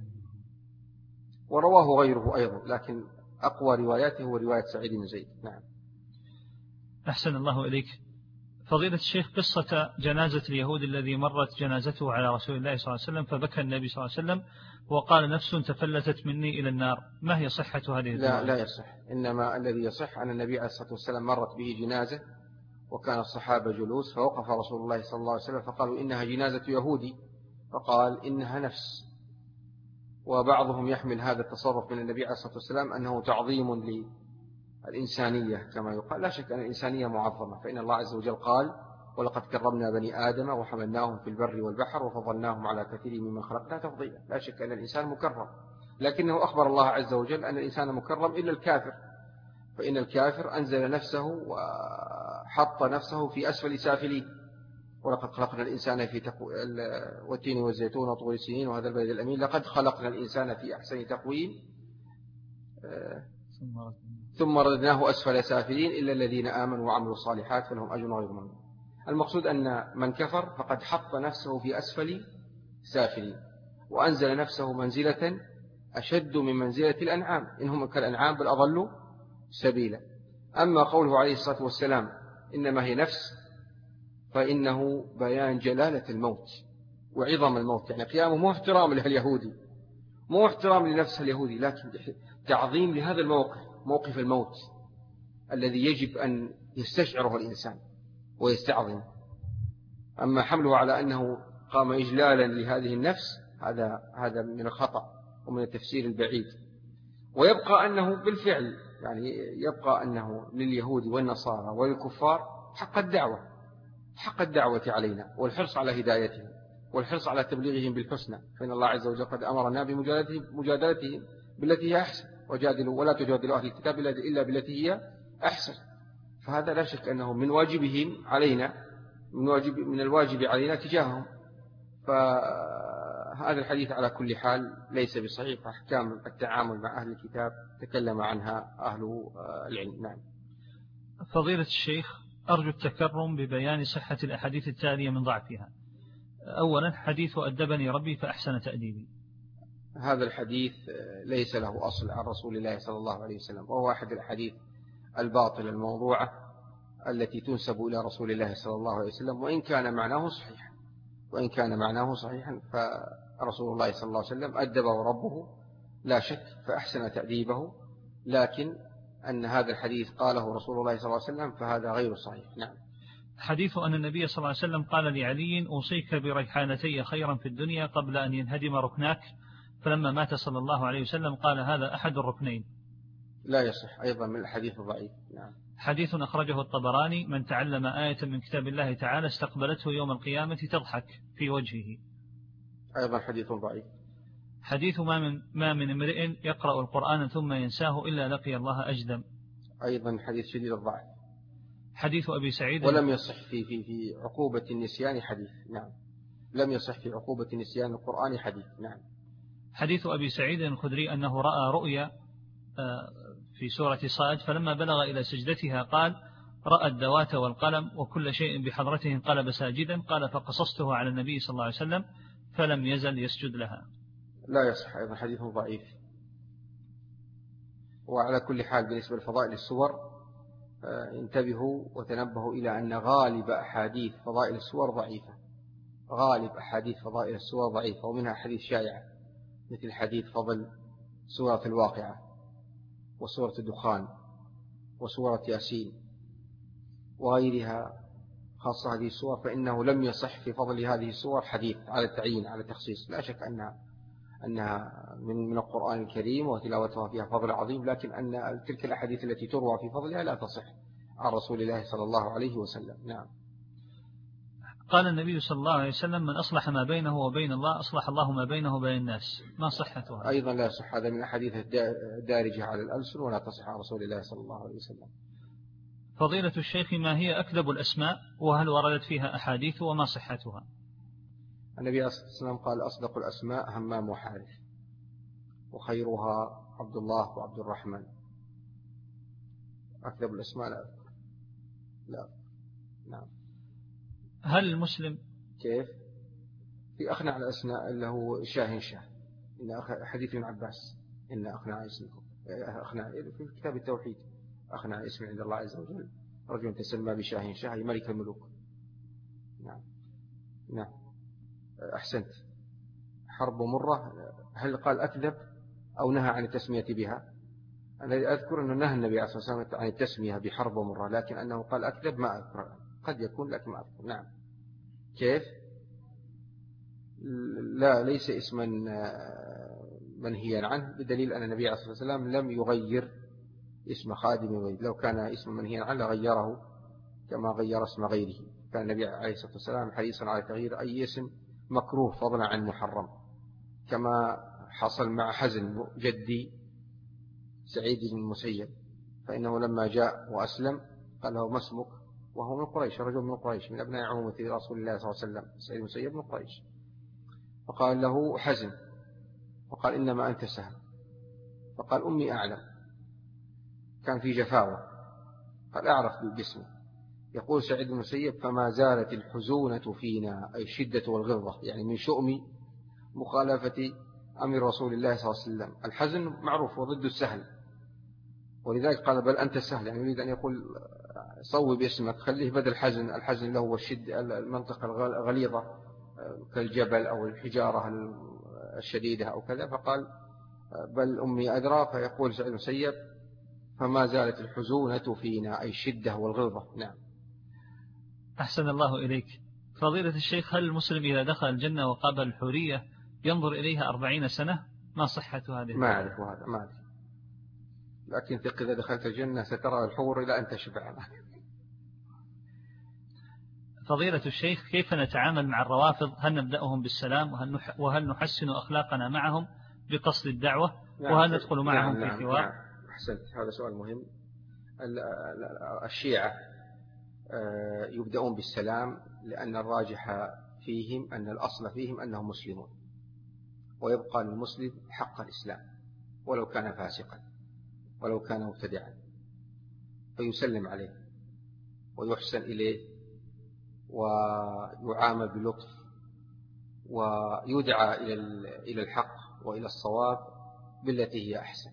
ورواه غيره أيضا، لكن أقوى رواياته هو رواية سعيد بن زيد. نعم. أحسن الله إليك. فضيلة الشيخ، قصة جنازة اليهود الذي مرت جنازته على رسول الله صلى الله عليه وسلم فبكى النبي صلى الله عليه وسلم وقال: نفس تفلتت مني إلى النار، ما هي صحة هذه الرواية؟ لا لا يصح. إنما الذي يصح أن النبي عليه الصلاة والسلام مرت به جنازة وكان الصحابة جلوس، فوقف رسول الله صلى الله عليه وسلم فقالوا: إنها جنازة يهودي، فقال: إنها نفس. وبعضهم يحمل هذا التصرف من النبي عليه الصلاة والسلام أنه تعظيم للإنسانية كما يقال. لا شك أن الإنسانية معظمة، فإن الله عز وجل قال: ولقد كرمنا بني آدم وحملناهم في البر والبحر وفضلناهم على كثير ممن خلقنا تفضيلا. لا شك أن الإنسان مكرم، لكنه أخبر الله عز وجل أن الإنسان مكرم إلا الكافر، فإن الكافر أنزل نفسه وحط نفسه في أسفل سافلين. ولقد خلقنا الإنسان في تقو... والتين والزيتون وطور السنين وهذا البلد الأمين، لقد خلقنا الإنسان في أحسن تقويم ثم رددناه أسفل سافلين إلا الذين آمنوا وعملوا الصالحات فلهم أجر غير ممنون. المقصود أن من كفر فقد حط نفسه في أسفل سافلين، وأنزل نفسه منزلة أشد من منزلة الأنعام إنهم كالأنعام بل أضلوا سبيلا. أما قوله عليه الصلاة والسلام إنما هي نفس فإنه بيان جلالة الموت وعظم الموت، يعني قيامه مو احترام له اليهودي، مو احترام لنفسه اليهودي، لكن تعظيم لهذا الموقف، موقف الموت الذي يجب أن يستشعره الإنسان ويستعظم. أما حمله على أنه قام إجلالا لهذه النفس هذا هذا من الخطأ ومن التفسير البعيد. ويبقى أنه بالفعل يعني يبقى أنه لليهود والنصارى وللكفار حق الدعوة، حق الدعوة علينا والحرص على هدايتهم والحرص على تبليغهم بالحسنى، فإن الله عز وجل قد أمرنا بمجادلتهم بالتي هي أحسن، وجادلوا ولا تجادلوا أهل الكتاب إلا بالتي هي أحسن. فهذا لا شك أنه من واجبهم علينا، من واجب من الواجب علينا تجاههم. فهذا الحديث على كل حال ليس بصحيح. أحكام التعامل مع أهل الكتاب تكلم عنها أهل العلم. نعم. فضيلة الشيخ، أرجو التكرم ببيان صحة الأحاديث التالية من ضعفها. أولا، حديث أدبني ربي فأحسن تأديبي. هذا الحديث ليس له أصل عن رسول الله صلى الله عليه وسلم، وهو أحد الأحاديث الباطلة الموضوعة التي تنسب إلى رسول الله صلى الله عليه وسلم، وإن كان معناه صحيحا وإن كان معناه صحيحا فرسول الله صلى الله عليه وسلم أدبه ربه لا شك فأحسن تأديبه، لكن أن هذا الحديث قاله رسول الله صلى الله عليه وسلم فهذا غير صحيح. نعم. حديث أن النبي صلى الله عليه وسلم قال لعلي أوصيك بريحانتي خيرا في الدنيا قبل أن ينهدم ركناك، فلما مات صلى الله عليه وسلم قال هذا أحد الركنين. لا يصح، أيضا من الحديث الضعيف. نعم. حديث أخرجه الطبراني من تعلم آية من كتاب الله تعالى استقبلته يوم القيامة تضحك في وجهه، أيضا حديث ضعيف. حديث ما من, ما من امرئ يقرأ القرآن ثم ينساه إلا لقي الله أجدم، أيضا حديث شديد الضعف. حديث أبي سعيد ولم يصح في في في عقوبة النسيان حديث. نعم. لم يصح في عقوبة النسيان القرآن حديث. نعم. حديث أبي سعيد الخدري أنه رأى رؤيا في سورة صاد فلما بلغ إلى سجدتها قال رأى الدوات والقلم وكل شيء بحضرته انقلب ساجدا، قال فقصصته على النبي صلى الله عليه وسلم فلم يزل يسجد لها. لا يصح، أيضا حديث ضعيف. وعلى كل حال بالنسبة لفضائل السور انتبهوا وتنبهوا إلى أن غالب أحاديث فضائل السور ضعيفة، غالب أحاديث فضائل السور ضعيفة، ومنها حديث شائعة مثل حديث فضل سورة الواقعة وسورة الدخان وسورة ياسين وغيرها، خاصة هذه السور، فإنه لم يصح في فضل هذه السور حديث على التعيين على التخصيص. لا شك أنها أنها من من القرآن الكريم وتلاوتها فيها فضل عظيم، لكن أن تلك الأحاديث التي تروى في فضلها لا تصح عن رسول الله صلى الله عليه وسلم. نعم. قال النبي صلى الله عليه وسلم من أصلح ما بينه وبين الله أصلح الله ما بينه وبين الناس، ما صحتها؟ أيضا لا صح، هذا من الأحاديث الدارجة على الألسن ولا تصح عن رسول الله صلى الله عليه وسلم. فضيلة الشيخ، ما هي أكذب الأسماء وهل وردت فيها أحاديث وما صحتها؟ النبي صلى الله عليه وسلم قال أصدق الأسماء همام وحارث، وخيرها عبد الله وعبد الرحمن. أكذب الأسماء لا لا. نعم. هل المسلم كيف في أخنع الأسماء اللي هو شاهن شاه، إن حديث ابن عباس إن أخنع اسمكم أخنع في كتاب التوحيد أخنع اسم عند الله عز وجل رجل تسمى بشاهن شاه ملك الملوك. نعم. نعم. أحسنت. حرب مرة هل قال أكذب أو نهى عن التسمية بها؟ أنا أذكر أنه نهى النبي عليه الصلاة والسلام عن التسمية بحرب مرة، لكن أنه قال أكذب ما أذكر، قد يكون لكن ما أذكر. نعم. كيف؟ لا، ليس اسما منهيا عنه، بدليل أن النبي عليه الصلاة والسلام لم يغير اسم خادم البيت، لو كان اسم منهيا عنه لغيره كما غير اسم غيره. كان النبي عليه الصلاة والسلام حريصا على تغيير أي اسم مكروه فضلا عن محرم، كما حصل مع حزن جدي سعيد بن المسيب، فإنه لما جاء وأسلم قال له ما اسمك، وهو من قريش، رجل من قريش من أبناء عمومة رسول الله صلى الله عليه وسلم، سعيد بن المسيب من قريش، فقال له حزن، وقال إنما أنت سهل، فقال أمي أعلم، كان في جفاوة، قال أعرف باسمه. يقول سعيد بن المسيب فما زالت الحزونة فينا، أي الشدة والغلظة، يعني من شؤمي مخالفة أمر رسول الله صلى الله عليه وسلم. الحزن معروف وضد السهل، ولذلك قال بل أنت سهل، يعني يريد أن يقول صوب اسمك، خليه بدل حزن. الحزن له هو الشد، المنطقة الغليظة كالجبل أو الحجارة الشديدة أو كذا، فقال بل أمي أدرى. فيقول سعيد المسيب فما زالت الحزونة فينا، أي الشدة والغلظة. نعم. أحسن الله إليك. فضيلة الشيخ، هل المسلم إذا دخل الجنة وقابل الحورية ينظر إليها أربعين سنة؟ ما صحة هذه؟ ما أعرف هذا، ما أعرف، لكن ثق إذا دخلت الجنة سترى الحور إلى أن تشبع. فضيلة الشيخ، كيف نتعامل مع الروافض؟ هل نبدأهم بالسلام وهل نحسن أخلاقنا معهم بقصد الدعوة، وهل ندخل معهم نعم في حوار؟ نعم. أحسنت، هذا سؤال مهم. الشيعة يبدأون بالسلام لأن الراجح فيهم أن الأصل فيهم أنهم مسلمون، ويبقى للمسلم حق الإسلام ولو كان فاسقا ولو كان مبتدعا، فيسلم عليه ويحسن إليه ويعامل بلطف ويدعى إلى الحق وإلى الصواب بالتي هي أحسن.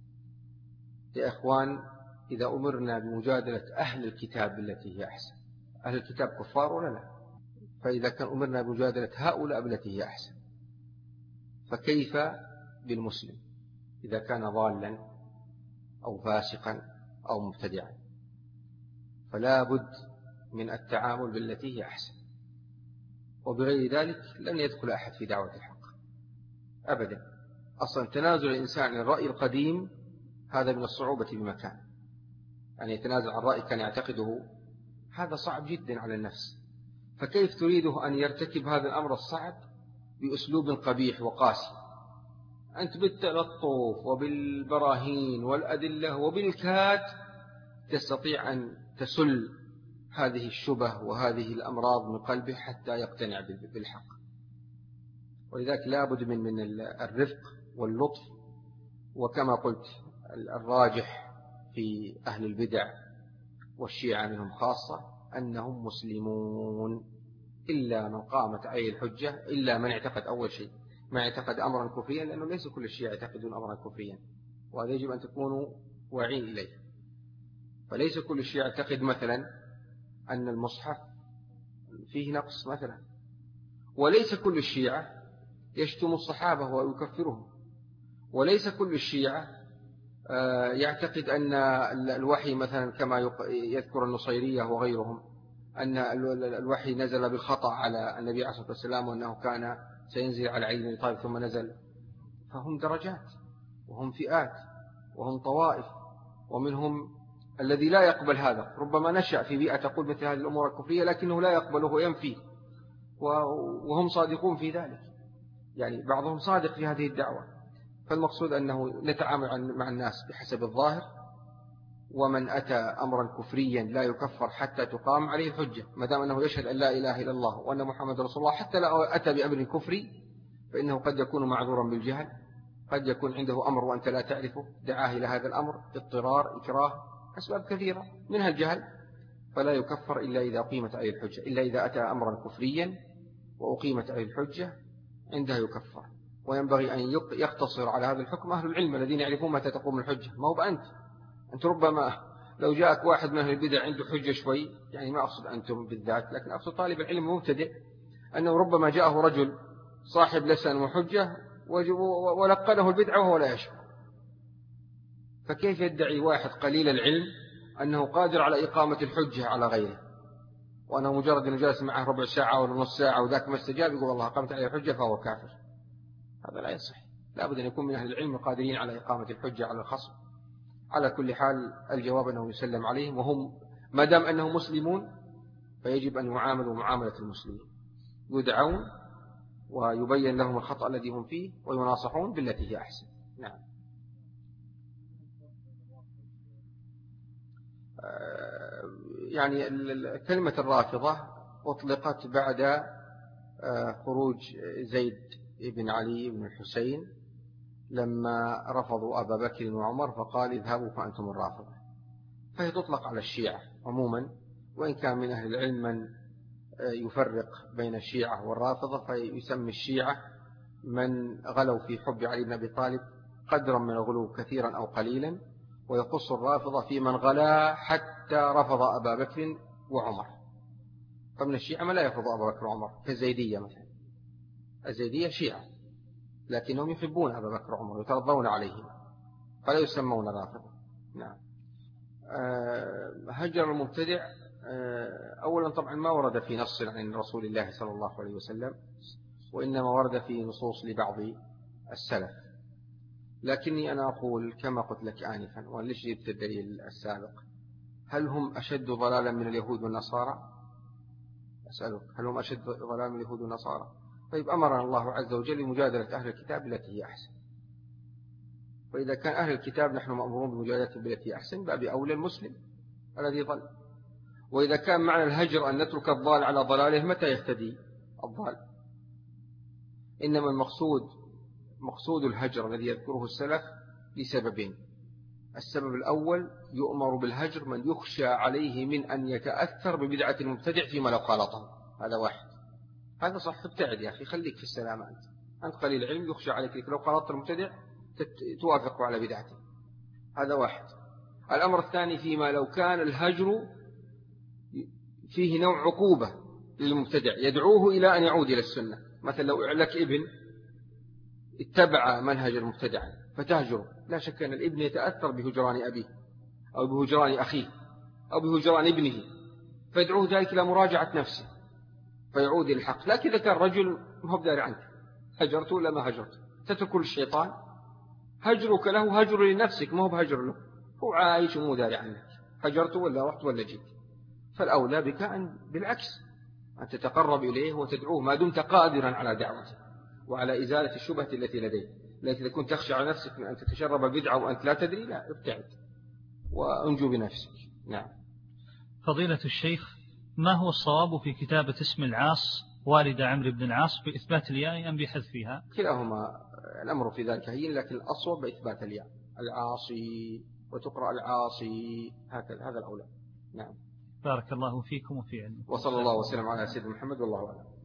يا إخوان، إذا أمرنا بمجادلة أهل الكتاب بالتي هي أحسن، أهل الكتاب كفار ولا لا؟ فإذا كان أمرنا بمجادلة هؤلاء بالتي هي أحسن، فكيف بالمسلم إذا كان ضالا أو فاسقا أو مبتدعا؟ فلا بد من التعامل بالتي هي أحسن، وبغير ذلك لن يدخل أحد في دعوة الحق أبدا. أصلا تنازل الإنسان عن الرأي القديم هذا من الصعوبة بمكان، أن يتنازل عن رأي كان يعتقده، هذا صعب جدا على النفس. فكيف تريده أن يرتكب هذا الأمر الصعب بأسلوب قبيح وقاسي؟ أنت بالتلطف وبالبراهين والأدلة وبالكاد تستطيع أن تسل هذه الشبه وهذه الأمراض من قلبه حتى يقتنع بالحق. ولذلك لا بد من من الرفق واللطف. وكما قلت الراجح في أهل البدع والشيعة منهم خاصة أنهم مسلمون، إلا من قامت عليه الحجة، إلا من اعتقد أول شيء ما اعتقد أمرا كفريا، لأنه ليس كل الشيعة يعتقدون أمرا كفريا، وهذا يجب أن تكونوا واعين إليه. فليس كل الشيعة يعتقد مثلا أن المصحف فيه نقص مثلا، وليس كل الشيعة يشتم الصحابة ويكفرهم، وليس كل الشيعة يعتقد أن الوحي مثلا كما يذكر النصيرية وغيرهم أن الوحي نزل بالخطأ على النبي عليه الصلاة والسلام وأنه كان سينزل على علي بن أبي طالب ثم نزل. فهم درجات وهم فئات وهم طوائف، ومنهم الذي لا يقبل هذا، ربما نشأ في بيئة تقول مثل هذه الأمور الكفرية لكنه لا يقبله وينفيه، وهم صادقون في ذلك، يعني بعضهم صادق في هذه الدعوة. فالمقصود أنه نتعامل مع الناس بحسب الظاهر، ومن أتى أمرا كفريا لا يكفر حتى تقام عليه الحجة، ما دام أنه يشهد أن لا إله إلا الله وأن محمد رسول الله، حتى لو أتى بأمر كفري فإنه قد يكون معذورا بالجهل، قد يكون عنده أمر وأنت لا تعرفه دعاه إلى هذا الأمر، اضطرار، إكراه، أسباب كثيرة منها الجهل، فلا يكفر إلا إذا أقيمت عليه الحجة، إلا إذا أتى أمرا كفريا وأقيمت عليه الحجة عندها يكفر. وينبغي أن يقتصر على هذا الحكم أهل العلم الذين يعرفون متى تقوم الحجة، ما هو بأنت أنت ربما لو جاءك واحد من أهل البدع عنده حجة شوي، يعني ما أقصد أنتم بالذات لكن أقصد طالب العلم المبتدئ، أنه ربما جاءه رجل صاحب لسان وحجة ولقنه البدعة وهو لا يشعر، فكيف يدعي واحد قليل العلم أنه قادر على إقامة الحجة على غيره، وأنه مجرد أنه جالس معه ربع ساعة ولا نص ساعة وذاك ما استجاب يقول الله أقامت عليه الحجة فهو كافر؟ هذا لا يصح. لا بد أن يكون من أهل العلم قادرين على إقامة الحجة على الخصم. على كل حال الجواب أنه يسلم عليهم، وهم ما دام أنهم مسلمون فيجب أن يعاملوا معاملة المسلمين، يدعون ويبين لهم الخطأ الذي هم فيه ويناصحون بالتي هي أحسن. نعم. يعني كلمة الرافضة أطلقت بعد خروج زيد بن علي بن الحسين لما رفضوا أبا بكر وعمر فقال اذهبوا فأنتم الرافضة، فهي تطلق على الشيعة عموما، وإن كان من أهل العلم من يفرق بين الشيعة والرافضة فيسمي الشيعة من غلوا في حب علي بن أبي طالب قدرا من الغلو كثيرا أو قليلا، ويخص الرافضة في من غلا حتى رفض أبا بكر وعمر. فمن الشيعة من لا يرفض أبا بكر وعمر كالزيدية مثلا. الزيدية شيعة لكنهم يحبون أبا بكر وعمر ويترضون عليهم فلا يسمون رافضة. نعم. أه هجر المبتدع أه أولا طبعا ما ورد في نص عن رسول الله صلى الله عليه وسلم، وإنما ورد في نصوص لبعض السلف. لكني أنا أقول كما قلت لك آنفا، وليش جبت الدليل السابق، هل هم أشد ضلالا من اليهود والنصارى؟ أسألك هل هم أشد ضلالا من اليهود والنصارى؟ طيب أمرنا الله عز وجل بمجادلة أهل الكتاب التي هي أحسن، وإذا كان أهل الكتاب نحن مأمورون بمجادلة بالتي هي أحسن باب أولى المسلم الذي ضل. وإذا كان معنى الهجر أن نترك الضال على ضلاله متى يهتدي الضال؟ إنما المقصود مقصود الهجر الذي يذكره السلف لسببين. السبب الأول يؤمر بالهجر من يخشى عليه من أن يتأثر ببدعة المبتدع فيما لو خالطه، هذا واحد. هذا صح، ابتعد يا أخي، خليك في السلامة، أنت أنت قليل علم يخشى عليك لو خالطت المبتدع توافق على بدعته، هذا واحد. الأمر الثاني فيما لو كان الهجر فيه نوع عقوبة للمبتدع يدعوه إلى أن يعود إلى السنة. مثلا لو لك ابن اتبع منهج المبتدع فتهجره، لا شك أن الابن يتأثر بهجران أبيه أو بهجران أخيه أو بهجران ابنه، فيدعوه ذلك إلى مراجعة نفسه فيعود إلى الحق. لكن إذا كان رجل ما هو داري عنك هجرته ولا ما هجرته، تترك الشيطان، هجرك له هجر لنفسك ما هو بهجر له، هو عايش ومو داري عنك، هجرته ولا رحت ولا جيت. فالأولى بك أن بالعكس أن تتقرب إليه وتدعوه ما دمت قادرا على دعوته وعلى إزالة الشبهة التي لديه. لكن إذا كنت تخشى على نفسك من أن تتشرب البدعة وأنت لا تدري، لا، ابتعد وأنجو بنفسك. نعم. فضيلة الشيخ، ما هو الصواب في كتابة اسم العاص والد عمرو بن العاص بإثبات الياء أم بحذفها؟ كلاهما الأمر في ذلك هين، لكن الأصوب بإثبات الياء، العاصي وتقرأ العاصي، هكذا هذا الأولى. نعم. بارك الله فيكم وفي علمكم. وصلى الله وسلم على سيدنا محمد والله أعلم.